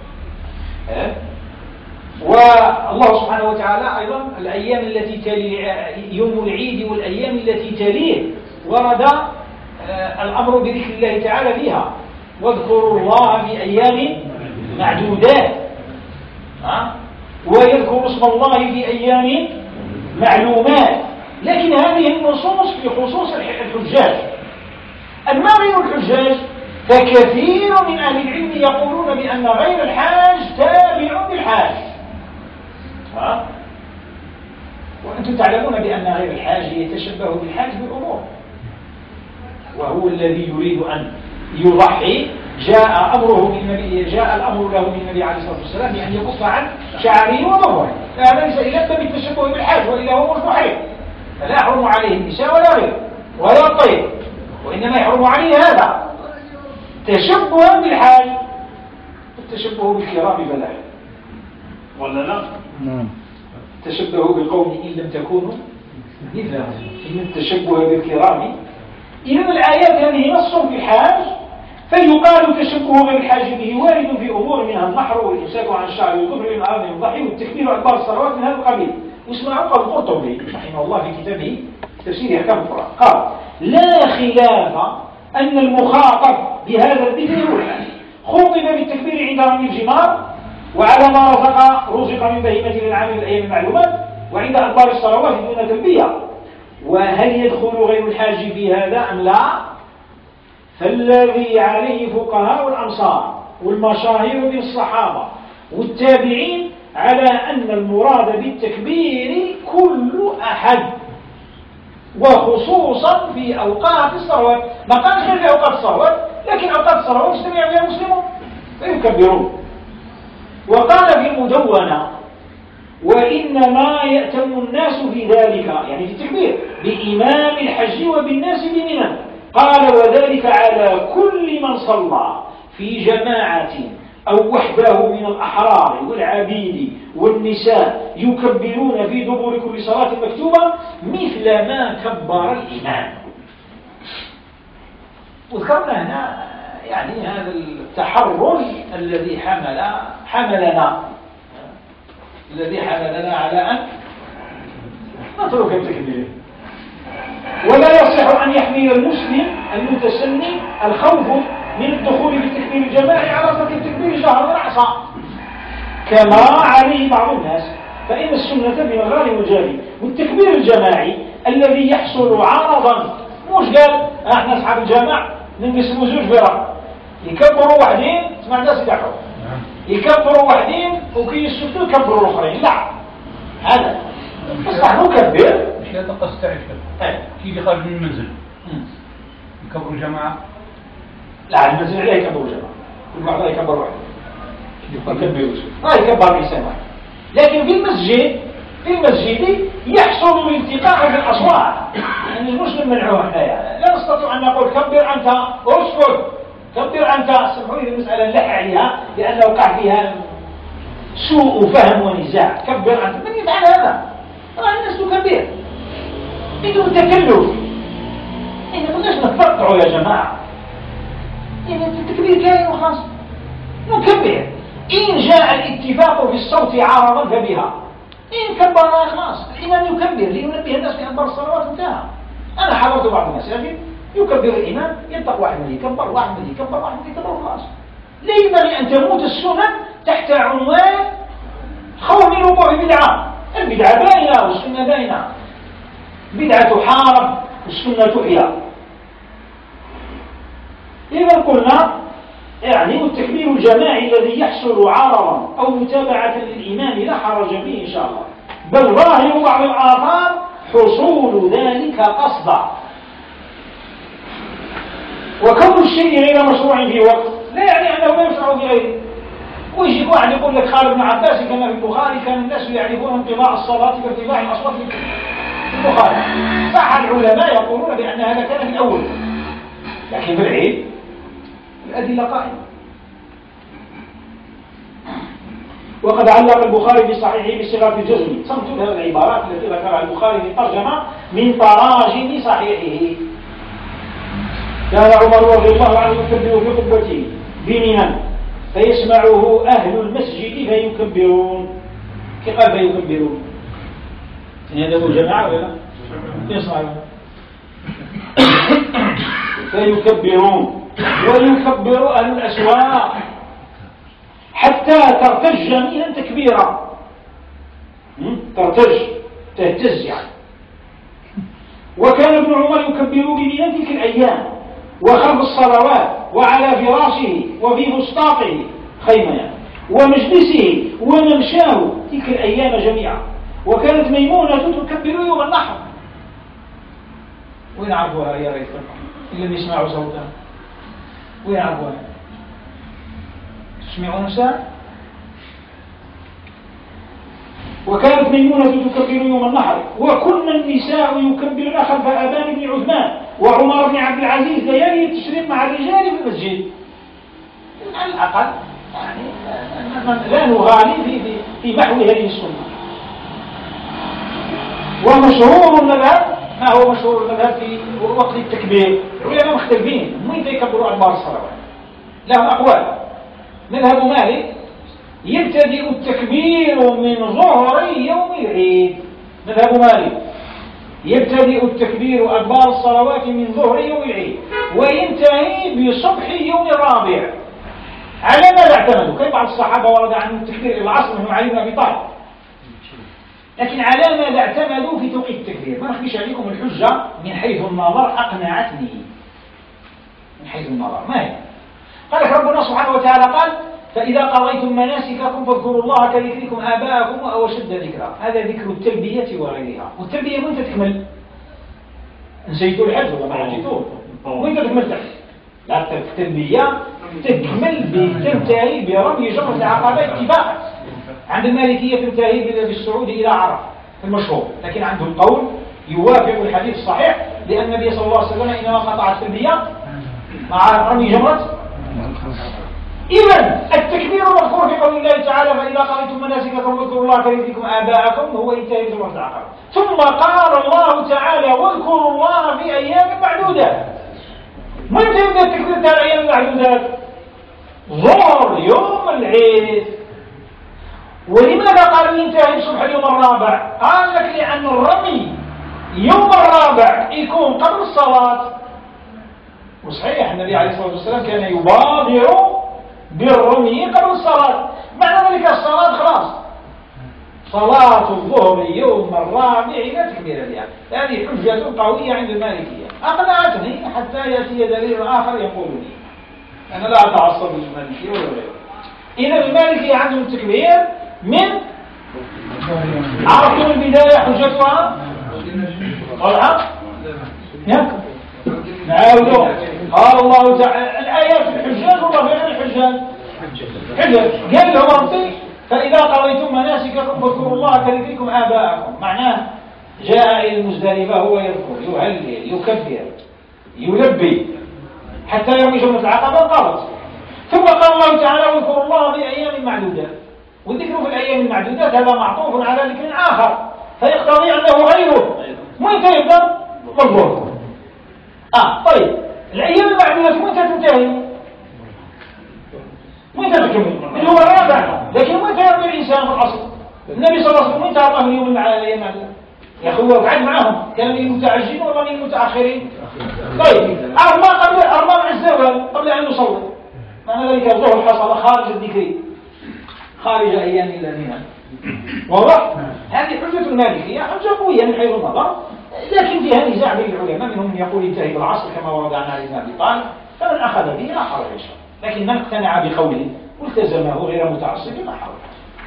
والله سبحانه وتعالى أيضا الأيام التي تلي يوم العيد والأيام التي تليه ورد الأمر بذكر الله تعالى فيها، واذكروا الله في أيام معدودات، ويذكر اسم الله في أيام معلومات. لكن هذه النصوص في خصوص الحجاج. أما غير الحجاج فكثير من أهل العلم يقولون بأن غير الحاج تابع بالحاج. ها؟ وأنتم تعلمون بأن غير الحاج يتشبه بالحاج بالأمور، وهو الذي يريد أن يضحي جاء أمره من النبي جاء الأمر له من النبي عليه الصلاة والسلام بأن يكف عن شعره ومهره، فهذا ليس إلا بالتشبه بالحاج، وإلا هو مش محرم، فلا يحرم عليه النساء ولا غيره ولا الطيب، وإنما يحرم عليه هذا تشبها بالحاج. التشبه بالكرام بلا ولا لا؟ نعم. تشبهوا بالقوم إن لم تكونوا مثلهم إن التشبه بالكرام. إذا الآيات هذه نص في الحاج، فيقال تشبه غير الحاج به وارد في أمور منها النحر والإمساك عن الشعر والكفر من أعظم الضحي والتكبير أكبر الصلوات من هذا القبيل. واسمعوا قال القرطبي رحمه الله في كتابه تفسير أحكام القرآن قال لا خلاف أن المخاطب بهذا الذكر هو الحاج، خطب بالتكبير عند رمي الجمار وعلى ما رزق رزق من بهيمة الأنعام من الأيام المعلومات وعند أدبار الصلوات دون تلبية. وهل يدخل غير الحاج في هذا أم لا؟ فالذي عليه فقهاء الأمصار والمشاهير من الصحابة والتابعين على أن المراد بالتكبير كل أحد، وخصوصا في أوقات الصلوات. ما قالش غير في أوقات الصلوات، لكن لكن أوقات الصلوات يجتمع فيها المسلمون فيكبرون. وقال في المدونة: وإنما يأتم الناس في ذلك، يعني في التكبير، بإمام الحج وبالناس بمنى. قال: وذلك على كل من صلى في جماعة أو وحده من الأحرار والعبيد والنساء يكبرون في دبر كل صلاة مكتوبة مثل ما كبر الإمام. وذكرنا هنا يعني هذا التحرج الذي حمل حملنا الذي حملنا على أن نترك التكبير. ولا يصح أن يحمل المسلم المتسني الخوف من الدخول في التكبير الجماعي على ترك التكبير جهرا رأسا كما عليه بعض الناس، فإن السنة من الغالي والجاري. والتكبير الجماعي الذي يحصل عرضا، مش قال احنا اصحاب الجامع ننقسموا زوج فرق، يكبروا واحدين تسمع الناس يدعوا، يكبروا واحدين وكي يسكتوا يكبروا الاخرين، لا هذا بس نحن نكبر مش هذا قصد تعرف كيف يخرج من المنزل يكبروا جماعة، لا المنزل عليه يكبروا جماعة، كل واحد يكبر واحد يكبروا ما يكبر الإنسان واحد. لكن في المسجد في المسجد يحصل الالتقاء في الأصوات، يعني المسلم منعوه حنايا، لا نستطيع أن نقول كبر أنت اسكت كبر أنت. سمحوا لي المسألة نلح عليها لأنه وقع فيها سوء فهم ونزاع. كبر أنت، من يفعل هذا؟ طبعا الناس تكبر بدون تكلف. إحنا قلناش نتفقعوا يا جماعة، يعني التكبير كاين وخلاص نكبر. إن جاء الاتفاق في الصوت عارضا فبها، إن كبرنا خلاص الإمام يكبر لينبه الناس في أكبر الصلوات انتهى. أنا حضرت بعض المساجد يكبر الإمام ينطق واحد من يكبر واحد من يكبر واحد من يكبر خلاص. لا ينبغي أن تموت السنن تحت عنوان خوف من وقوع بدعة. البدعة باينة والسنة باينة، بدعة تحارب والسنة تحيا. إذا قلنا يعني التكبير الجماعي الذي يحصل عرضا أو متابعة للإمام لا حرج به إن شاء الله، بل ظاهر بعض الآثار حصول ذلك قصدا. وكون الشيء غير مشروع في وقت لا يعني أنه لا يشرع في غيره. ويجي واحد يقول لك خالد بن عباس كما في البخاري كان الناس يعرفون انقضاء الصلاة بارتفاع الأصوات في البخاري. صح العلماء يقولون بأن هذا كان في الأول، لكن في العيد الأدلة قائمة. وقد علق البخاري في صحيحه بصيغة الجزم. صمت هذه العبارات التي ذكرها البخاري في الترجمة من تراجم صحيحه. كان عمر رضي الله عنه يكبر في قبته بمنى فيسمعه أهل المسجد فيكبرون. كيف قال فيكبرون؟ هذا هو جماعة ولا يسمعون فيكبرون. ويكبر أهل الأسواق حتى ترتج جميعا تكبيرا، ترتج تهتز يعني. وكان ابن عمر يكبر بمنى تلك الأيام وخلف الصلوات وعلى فراشه وفي فسطاطه خيمة ومجلسه وممشاه تلك الأيام جميعا. وكانت ميمونة تكبر يوم النحر. وين عرفوها يا ريت إن لم يسمعوا صوتها؟ وين عرفوها؟ تسمعون ساعة؟ وكانت ميمونة تكبر يوم النحر. وكنا النساء يكبرن خلف أبان بن عثمان وعمر بن عبد العزيز ليالي التشريق مع الرجال في المسجد. على الأقل يعني لا نغالي في في محو هذه السنة. ومشهور المذهب، ما هو مشهور المذهب في وقت التكبير؟ العلماء مختلفين متى يكبروا أكبر الصلوات، لهم أقوال. مذهب مالك يبتدئ التكبير من ظهر يوم العيد. مذهب مالك يبتدئ التكبير أكبر الصلوات من ظهر يوم العيد وينتهي بصبح يوم الرابع. على ماذا اعتمدوا؟ كيف بعض الصحابة ورد عنهم التكبير إلى العصر منهم علي بن أبي طالب، لكن على ماذا اعتمدوا في توقيت التكبير؟ ما نخفيش عليكم الحجة من حيث النظر أقنعتني. من حيث النظر ما هي؟ قال لك ربنا سبحانه وتعالى قال فإذا قضيتم مناسككم فاذكروا الله كذكركم آباءكم أو أشد ذكرا. هذا ذكر التلبية وغيرها. والتلبية وين تكمل؟ نسيتوا الحج ولا ما حجيتوه؟ وين تكمل تحت؟ لا التلبية تكمل بتنتهي برمي جمرة العقبة اتفاقا. عند المالكية تنتهي بالصعود إلى عرفة المشهور، لكن عندهم قول يوافق الحديث الصحيح لأن النبي صلى الله عليه وسلم إنما قطع التلبية مع رمي جمرة. إذن التكبير المذكور في قول الله تعالى فإذا قضيتم مناسككم واذكروا الله كذكركم آباءكم هو انتهى جمرة العقبة. ثم قال الله تعالى واذكروا الله في أيام معدودات. متى يبدأ التكبير تاع الأيام المعدودات؟ ظهر يوم العيد. ولماذا قال ينتهي صبح اليوم الرابع؟ قال لك لأن الرمي يوم الرابع يكون قبل الصلاة. وصحيح النبي عليه الصلاة والسلام كان يبادر بالرمي قبل الصلاة، معنى ذلك الصلاة خلاص صلاة الظهر يوم الرابع لا تكبير لها. هذه حجة قوية عند المالكية أقنعتني حتى يأتي دليل آخر يقول لي أنا لا أتعصب للمالكية ولا غيره. إذا المالكية عندهم التكبير من عرفتم البداية حجتها طلعت نعاودوا. قال الله تعالى الآيات الحجاج والله غير الحجاج حجاج قال لهم ربي فإذا قضيتم مناسككم فاذكروا الله كذكركم آباءكم. معناه جاء إلى المزدلفة هو يذكر يهلل يكبر يلبي حتى يرمي جمرة العقبة قالت. ثم قال الله تعالى واذكروا الله في أيام معدودات. والذكر في الأيام المعدودات هذا معطوف على ذكر آخر فيقتضي أنه غيره. متى يبدأ؟ بالظهر. آه طيب الأيام المعدودات متى تنتهي؟ متى تكمل؟ اللي هو الرابع. لكن متى يرمي الإنسان في الأصل؟ النبي صلى الله عليه وسلم متى أعطاه اليوم الأيام المعدودات؟ يا أخي هو قعد معهم كان من المتعجلين ولا من المتأخرين؟ طيب أرمى قبل أرمى مع الزوال قبل أن يصلي. معنى ذلك الظهر حصل خارج الذكر خارج أيام الذين واضح؟ هذه حجة المالكية حجة قوية من حيث النظر، لكن فيها نزاع بين العلماء منهم من يقول ينتهي بالعصر كما ورد عن علي بن أبي طالب فمن أخذ به لا حرج عليه، لكن من اقتنع بقوله والتزمه غير متعصب لا حرج.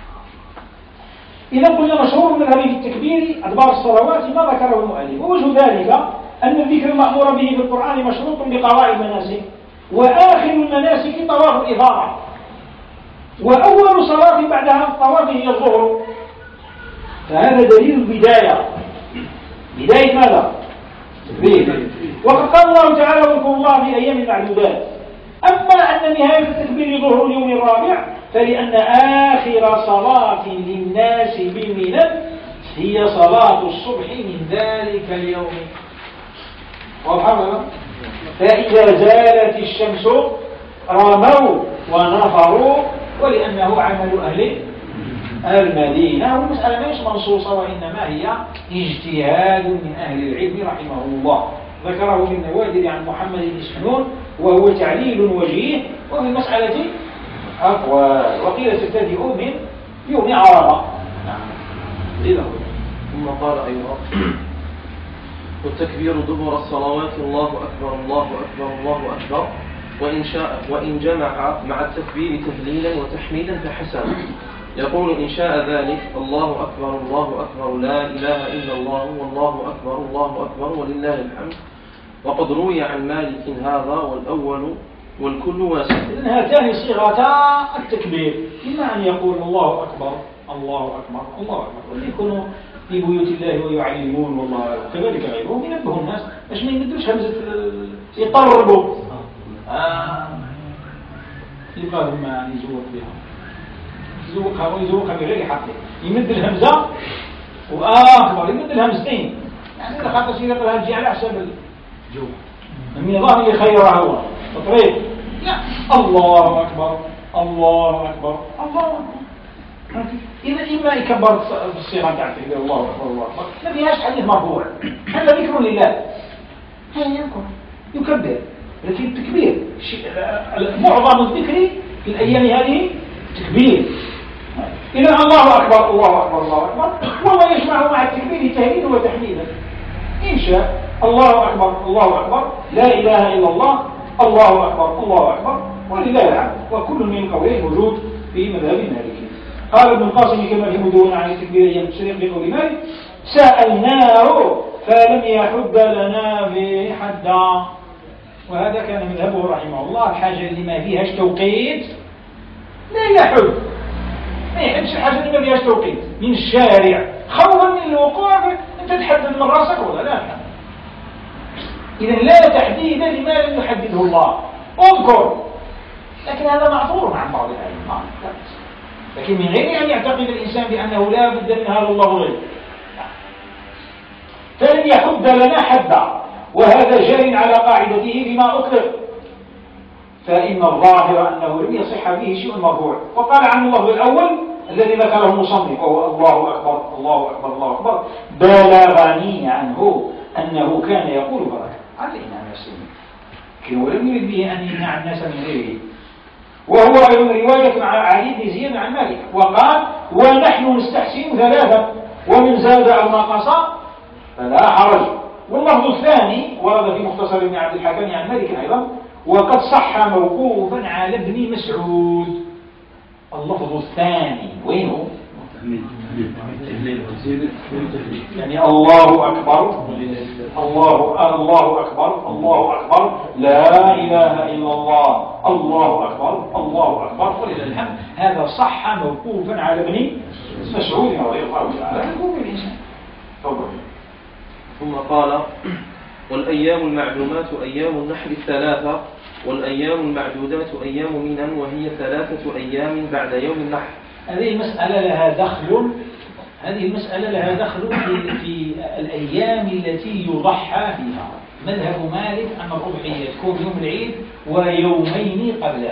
إذا قلنا مشهور من هذه التكبير أدبار الصلوات ما ذكره المؤلف، ووجه ذلك أن الذكر المأمور به في القرآن مشروط بقضاء المناسك، وآخر المناسك طواف الإفاضة، وأول صلاة بعدها الطواف هي الظهر. فهذا دليل البداية. بداية ماذا؟ تكبير. وقد قال الله تعالى واذكروا الله في أيام معدودات. أما أن نهاية التكبير ظهر اليوم الرابع فلأن آخر صلاة للناس بمنى هي صلاة الصبح من ذلك اليوم. وفهمنا؟ فإذا زالت الشمس رموا ونفروا، ولأنه عمل أهل المدينة. والمسألة ليس منصوصة وإنما هي اجتهاد من أهل العلم رحمه الله، ذكره في النوادر عن محمد بن سحنون وهو تعليل وجيه. وفي المسألة أقوال وقيل تبتدئ من يوم عرفة. ثم قال أيضا والتكبير دبر الصلوات الله أكبر الله أكبر الله أكبر، وإن شاء وإن جمع مع التكبير تهليلا وتحميدا فحسن. يقول إن شاء ذلك الله أكبر الله أكبر لا إله إلا الله والله أكبر الله أكبر ولله الحمد. وقد روي عن مالك هذا والأول والكل واسع. هاتان صيغتا التكبير، إما أن يقول الله أكبر الله أكبر الله أكبر ويكونوا في بيوت الله ويعلمون والله كذلك غيرهم ينبهوا الناس باش ما يمدوش همزة يطربوا آه. يبقى لما يزوق بها يزوقها ويزوقها بغير حقه، يمد الهمزة وآخر يمد الهمزتين، يعني إذا خاطر شيء يقرأها تجي على حساب الجو النظام اللي خيره هو تطريق الله أكبر الله أكبر الله أكبر. إذا إما يكبر بالصيغة تاع التكبير الله أكبر الله أكبر ما فيهاش حديث مرفوع، هذا ذكر لله هيا يذكر يكبر، لكن التكبير معظم الذكر في الأيام هذه تكبير. إذا الله أكبر الله أكبر الله أكبر والله يجمع مع التكبير تهليلا وتحميدا إن شاء. الله أكبر الله أكبر لا إله إلا الله الله أكبر الله أكبر ولله الحمد. وكل من القولين موجود في مذهب المالكي. قال ابن القاسم كما في مدون عن التكبير أيام التشريق بقول مالك سألناه فلم يحب لنا به حدا. وهذا كان مذهبه رحمه الله. الحاجة اللي ما فيهاش توقيت لا يحج، ما يحجش الحاجة اللي ما فيهاش توقيت من الشارع خوفا من الوقوع. أنت تحدد من راسك ولا لا تحدد؟ إذا لا تحديد لما لم يحدده الله. اذكر، لكن هذا معذور عن بعض العلماء، لكن من غير أن يعتقد الإنسان بأنه لا بد من هذا اللفظ. فلن يحد لنا حدا، وهذا جار على قاعدته بما أطلق، فإن الظاهر أنه لم يصح به شيء مرفوع. وقال عن اللفظ الأول الذي ذكره المصنف وهو الله أكبر الله أكبر الله أكبر، بلغني عنه أنه كان يقول بركة على الإمام السني، لكن ولم يرد به أن يمنع الناس من غيره. وهو أيضا رواية عن علي بن زياد عن مالك، وقال ونحن نستحسن ثلاثة ومن زاد أو نقص فلا حرج. واللفظ الثاني ورد في مختصر ابن عبد الحكم عن مالك أيضا، وقد صح موقوفا على ابن مسعود. اللفظ الثاني وينه؟ يعني الله أكبر الله الله أكبر الله أكبر لا إله إلا الله الله أكبر الله أكبر ولله الحمد. هذا صح موقوفا على ابن مسعود رضي الله تعالى عنه. ثم قال والأيام المعلومات أيام النحر الثلاثة، والأيام المعدودات أيام منا وهي ثلاثة أيام بعد يوم النحر. هذه المسألة لها دخل هذه المسألة لها دخل في, في الأيام التي يضحى فيها. مذهب مالك أن الأضحية تكون يوم العيد ويومين قبله،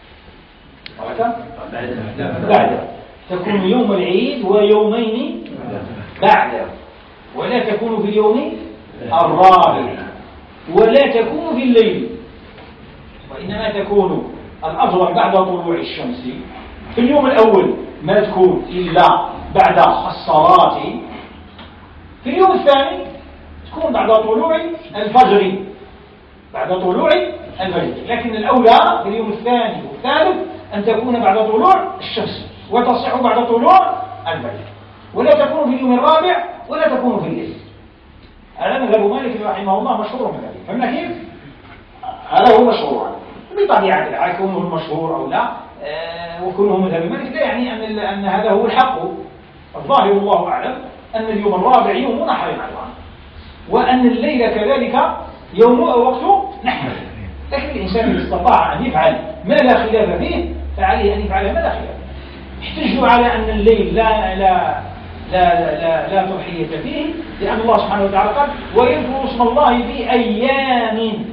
بعد تكون يوم العيد ويومين بعده، ولا تكون في اليوم الرابع، ولا تكون في الليل، وإنما تكون الأفضل بعد طلوع الشمس. في اليوم الأول ما تكون إلا بعد الصلاة، في اليوم الثاني تكون بعد طلوع الفجر بعد طلوع الفجر لكن الأولى في اليوم الثاني والثالث أن تكون بعد طلوع الشمس، وتصح بعد طلوع الفجر، ولا تكون في اليوم الرابع ولا تكون في الليل. هذا مذهب مالك رحمه الله مشهور من ذلك. فمن كيف؟ هذا هو مشهور بطبيعة الحال، كونه المشهور أو لا آه وكونه مذهب مالك لا يعني أن, أن هذا هو الحق. الظاهر الله أعلم أن اليوم الرابع يوم نحر معلوم، وأن الليل كذلك يوم وقت نحر. لكن الإنسان إذا استطاع أن يفعل ما لا خلاف فيه فعليه أن يفعل ما لا خلاف. احتجوا على أن الليل لا لا لا لا, لا, لا تضحية فيه، لأن الله سبحانه وتعالى قال ويذكر اسم الله في أيام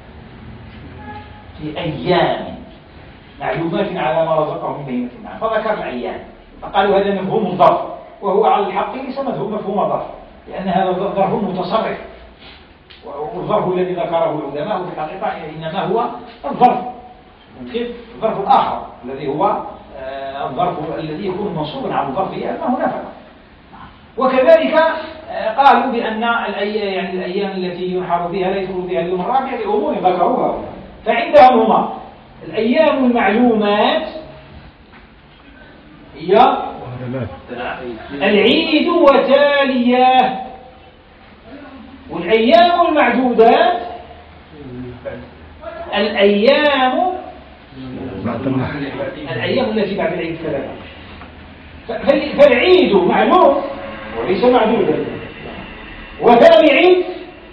في أيام معلومات على ما رزقهم من بهيمة النعم، فذكر الأيام فقالوا هذا مفهوم الظرف، وهو على الحق ليس مفهوم الظرف، لأن هذا ظرف متصرف، والظرف الذي ذكره العلماء في الحقيقة إنما هو الظرف كيف الظرف الآخر الذي هو الظرف الذي يكون منصوبا على الظرف لأنه نفع. وكذلك قالوا بأن الأيام يعني الأيام التي ينحر فيها لا يدخل فيها اليوم الرابع لأمور ذكروها. فعندهم هما الأيام المعلومات هي العيد وتاليه، والأيام المعدودات الأيام الأيام التي بعد العيد ثلاثة. فالعيد معلوم وليس معدودا، وثاني عيد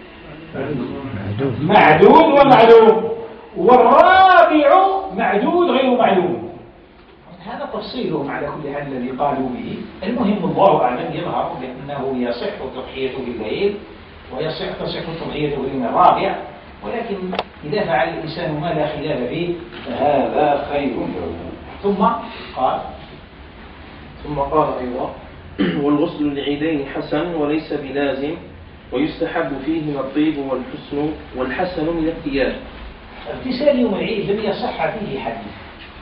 معدود ومعلوم، والرابع معدود غير معلوم. هذا تفصيلهم على كل حال الذي قالوا به. المهم الله أعلم يظهر بأنه يصح التضحية بالليل ويصح تصح التضحية باليوم الرابع، ولكن إذا فعل الإنسان ما لا خلاف فيه فهذا خير له. ثم قال ثم قال أيضا والغسل للعيدين حسن وليس بلازم، ويستحب فيهما الطيب والحسن والحسن من الثياب. اغتسال يوم العيد لم يصح فيه حديث،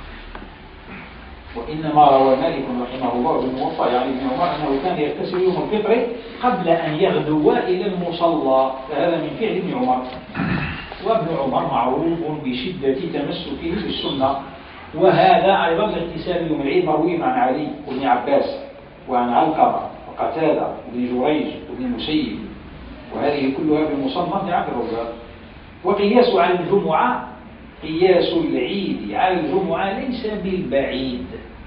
وإنما روى مالك رحمه الله بالموطأ يعني ابن عمر أنه كان يغتسل يوم الفطر قبل أن يغدو إلى المصلى، فهذا من فعل ابن عمر. وابن عمر معروف بشدة تمسكه بالسنة، وهذا أيضا الاغتسال يوم العيد مروي عن علي وابن عباس وعن علقمة وقتادة وابن جريج وابن المسيب، وهذه كلها بالمصنف لعبد الرزاق. وقياس على الجمعة، قياس العيد على الجمعة ليس بالبعيد،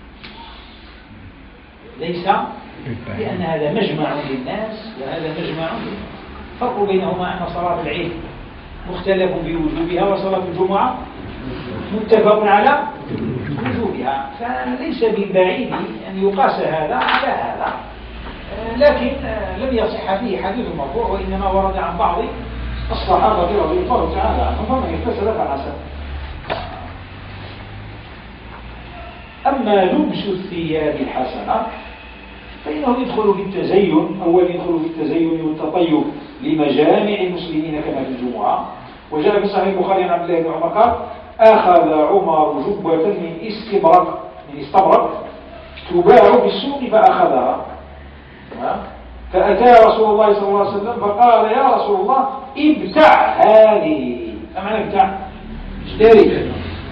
ليس، لأن هذا مجمع للناس وهذا مجمع. فرق بينهما أن صلاة العيد مختلف بوجوبها وصلاة الجمعة متفق على وجوبها، فليس بالبعيد أن يقاس هذا على هذا. لكن لم يصح فيه حديث مرفوع، وإنما ورد عن بعض الصحابة رضي الله تعالى عنهم فمن اغتسل فغسل. أما لبس الثياب الحسنة فإنه يدخل في التزين، أولا يدخل في التزين والتطيب لمجامع المسلمين كما في الجمعة. وجاء في صحيح البخاري عن عبد الله بن عمر قال: أخذ عمر جبة من استبرق من استبرق تباع بالسوق فأخذها، فأتى رسول الله صلى الله عليه وسلم فقال: يا رسول الله ابتع هذه. أمعنى ابتع؟ اشتري،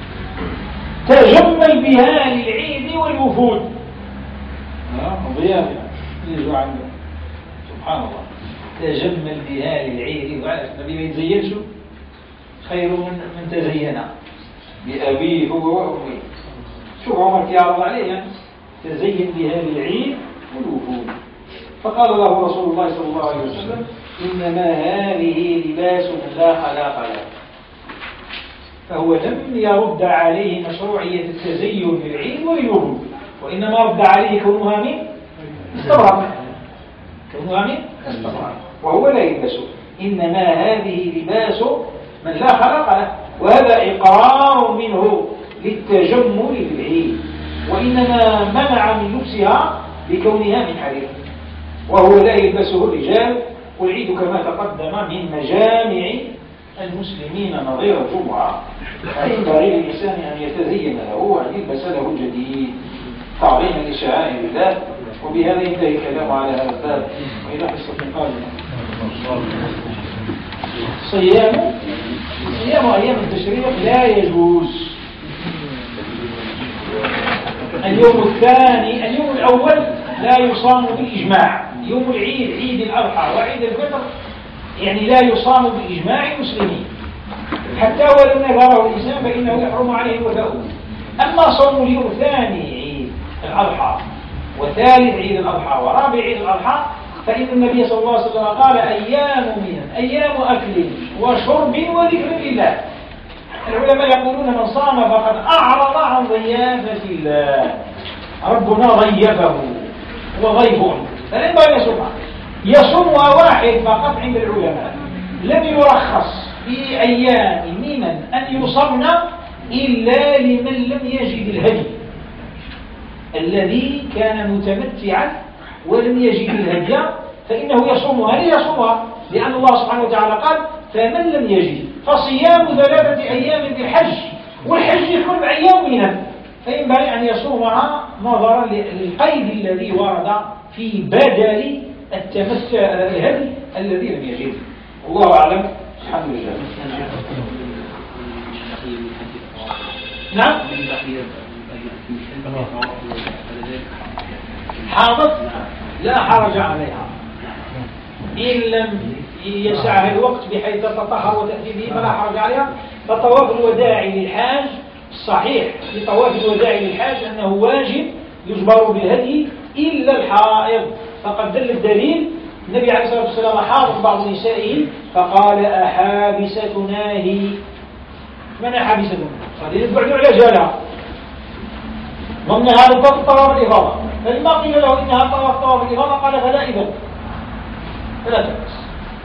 تجمل بها للعيد والوفود. ضيافة يجوا عنده سبحان الله، تجمل بها للعيد. النبي ما يتزينش خير من من تزين بأبيه هو وأمه. شوف عمر يعرض عليه يعني تزين بها للعيد والوفود. فقال له رسول الله صلى الله عليه وسلم: إنما هذه لباس لا خلاق له. فهو لم يرد عليه مشروعية التزين بالعيد والوفود، وإنما رد عليه كونها من استبرق، كونها من استبرق، وهو لا يلبسه. إنما هذه لباس من لا خلق له، وهذا إقرار منه للتجمل بالعيد، وإنما منع من لبسها لكونها من حرير، وهو لا يلبسه الرجال. والعيد كما تقدم من مجامع المسلمين نظير الجمعة، فينبغي للإنسان أن يتزين له وأن يلبس له الجديد تعظيما لشعائر الله. وبهذا ينتهي الكلام على هذا الباب، وإلى حصة قادمة. صيام صيام أيام التشريق لا يجوز. اليوم الثاني، اليوم الأول لا يصام بالإجماع. يوم العيد، عيد الأضحى وعيد الفطر، يعني لا يصام بإجماع المسلمين، حتى ولو نذره الإنسان فإنه يحرم عليه الوفاء. أما صوم اليوم الثاني عيد الأضحى وثالث عيد الأضحى ورابع عيد الأضحى فإن النبي صلى الله عليه وسلم قال: أيام من أيام أكل وشرب وذكر الله. العلماء يقولون: من صام فقد أعرض عن ضيافة الله، ربنا ضيفه وضيف، فلا ينبغي أن يصومها. يصومها واحد فقط عند العلماء، لم يرخص في أيام ممن أن يصمن إلا لمن لم يجد الهدي، الذي كان متمتعا ولم يجد الهدي فإنه يصومها. ليه يصومها؟ لأن الله سبحانه وتعالى قال: فمن لم يجد فصيام ثلاثة أيام في الحج، والحج يكون بأيام منها، فينبغي أن يصومها نظرا للقيد الذي ورد في بدل التمتع الهدي الذي لم يجد. والله أعلم. الحمد لله. نعم. حاضر لا حرج عليها إن لم يسعها الوقت بحيث تتطهر وتأتي به فلا حرج عليها. فطواف الوداع للحاج صحيح، لطواف الوداع للحاج أنه واجب يجبر بالهدي إلا الحائض، فقد دل الدليل النبي عليه الصلاة والسلام حاضر بعض نسائه فقال: أحابستنا هي؟ من أحابستنا؟ قد يتبعد على جالها ضمنها لطواف طواف الإفاضة، فلما قيل له إنها طواف طواف الإفاضة قال: فلا إذن فلا تبس.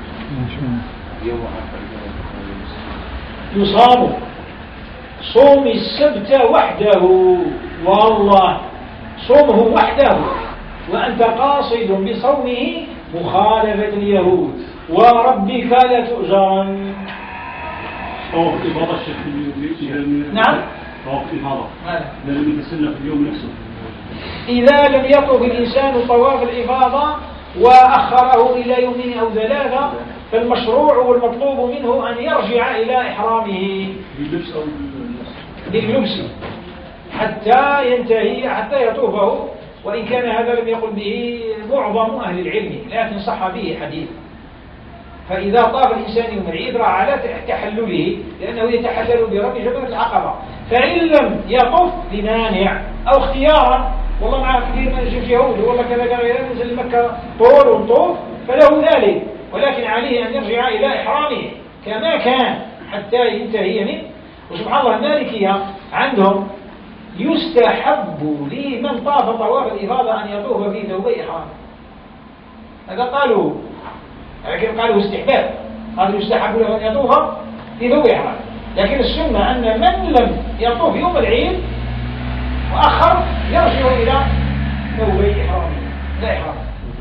يصام صوم السبت وحده، والله صومه وحده وأنت قاصد بصومه مخالفة اليهود، وربك لتؤجرن. طواف الإفاضة الشيخ. نعم. طواف الإفاضة إذا لم يتسنى في اليوم نفسه، إذا لم يطلب الإنسان طواف الإفاضة وأخره إلى يومين أو ثلاثة فالمشروع والمطلوب منه أن يرجع إلى إحرامه باللبس أو باللبس حتى ينتهي، حتى يطوفه، وإن كان هذا لم يقل به معظم أهل العلم، لكن صح به حديث. فإذا طاف الإنسان يوم العيد راى على تحلله لأنه يتحلل برمي جمرة العقبة، فإن لم يطف لمانع أو اختيارا، والله مع كثير من الجيش يهود والله كذا قال ننزل مكة طول ونطوف فله ذلك، ولكن عليه أن يرجع إلى إحرامه كما كان حتى ينتهي منه. وسبحان الله المالكية عندهم يستحب لمن طاف طواف الإفاضة أن يطوف في ثوبي إحرام. هذا قالوا لكن قالوا استحباب، قالوا يستحب له أن يطوف في ثوب إحرام، لكن السنة أن من لم يطوف يوم العيد وأخر يرجع إلى ثوبي إحرامه لا إحرام.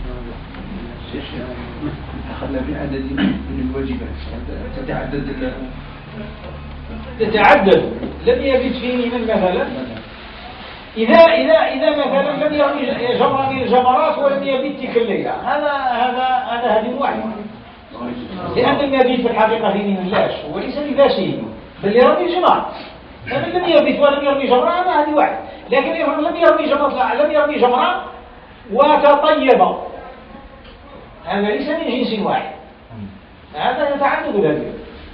أخذنا بعدد من الواجبات تتعدد تتعدد لم يبت فيه من مثلا إذا إذا إذا مثلا لم يرمي جمرة من الجمرات ولم يبت تلك الليلة، هذا هذا هذا هدي واحد، لأن المبيت في الحقيقة في من اللاش وليس لباسه بل يرمي الجمرة، فمن لم يبت ولم يرمي جمرة هذا هدي واحد. لكن لم يرمي جمرة لم يرمي جمرة وتطيب، هذا ليس من جنس واحد، هذا يتعدد الهدي.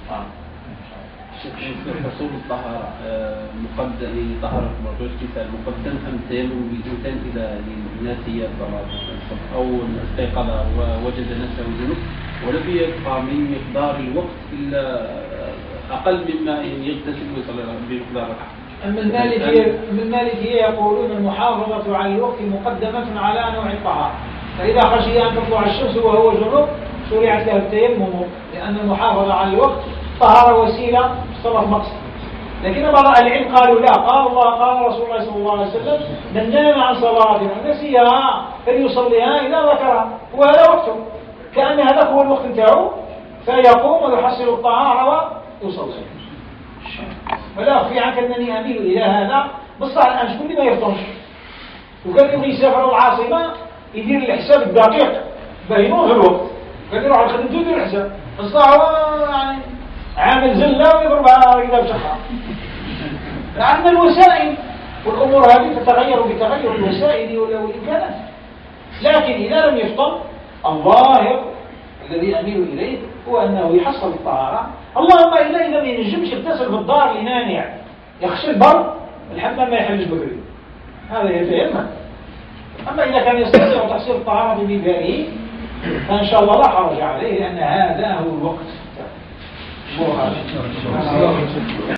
حصول الطهارة مقدم طهارة واغتسال مقدم أم تيمم بالإنسان إذا ناسي الصلاة أو استيقظ ووجد نفسه جنوب ولم يبقى من مقدار الوقت إلا أقل مما يغتسل ويصلي بمقدار ركعة. أما المالكية المالكية يقولون المحافظة على الوقت مقدمة على نوع الطهارة، فإذا خشي أن تطلع الشمس وهو جنوب شرعت له التيمم، لأن المحافظة على الوقت طهارة وسيلة صلاة مقصد. لكن بعض أهل العلم قالوا لا، قال الله قال رسول الله صلى الله عليه وسلم من نام عن صلاة ونسيها فليصليها إذا ذكرها وهذا وقته، كأن هذا هو الوقت نتاعو فيقوم ويحصل الطهارة ويصلي. فلا أخفي عنك أنني أميل إلى هذا، بصح الآن شكون اللي ما يفطنش وكان يبغي يسافر العاصمة يدير الحساب الدقيق بينه في الوقت، كان يروح الخدمته يدير الحساب، بصح هو يعني عامل زلة ويضربها إذا بشخها. عندنا الوسائل والأمور هذه تتغير بتغير الوسائل والإمكانات، لكن إذا لم يفطن الظاهر الذي أميل إليه هو أنه يحصل الطهارة، اللهم إلا إذا ما ينجمش يغتسل في الدار لمانع يخشى البر الحمام ما يحلش بكري، هذا يتيمم. أما إذا كان يستطيع تحصيل الطهارة بمقداره فإن شاء الله لا حرج عليه، لأن هذا هو الوقت.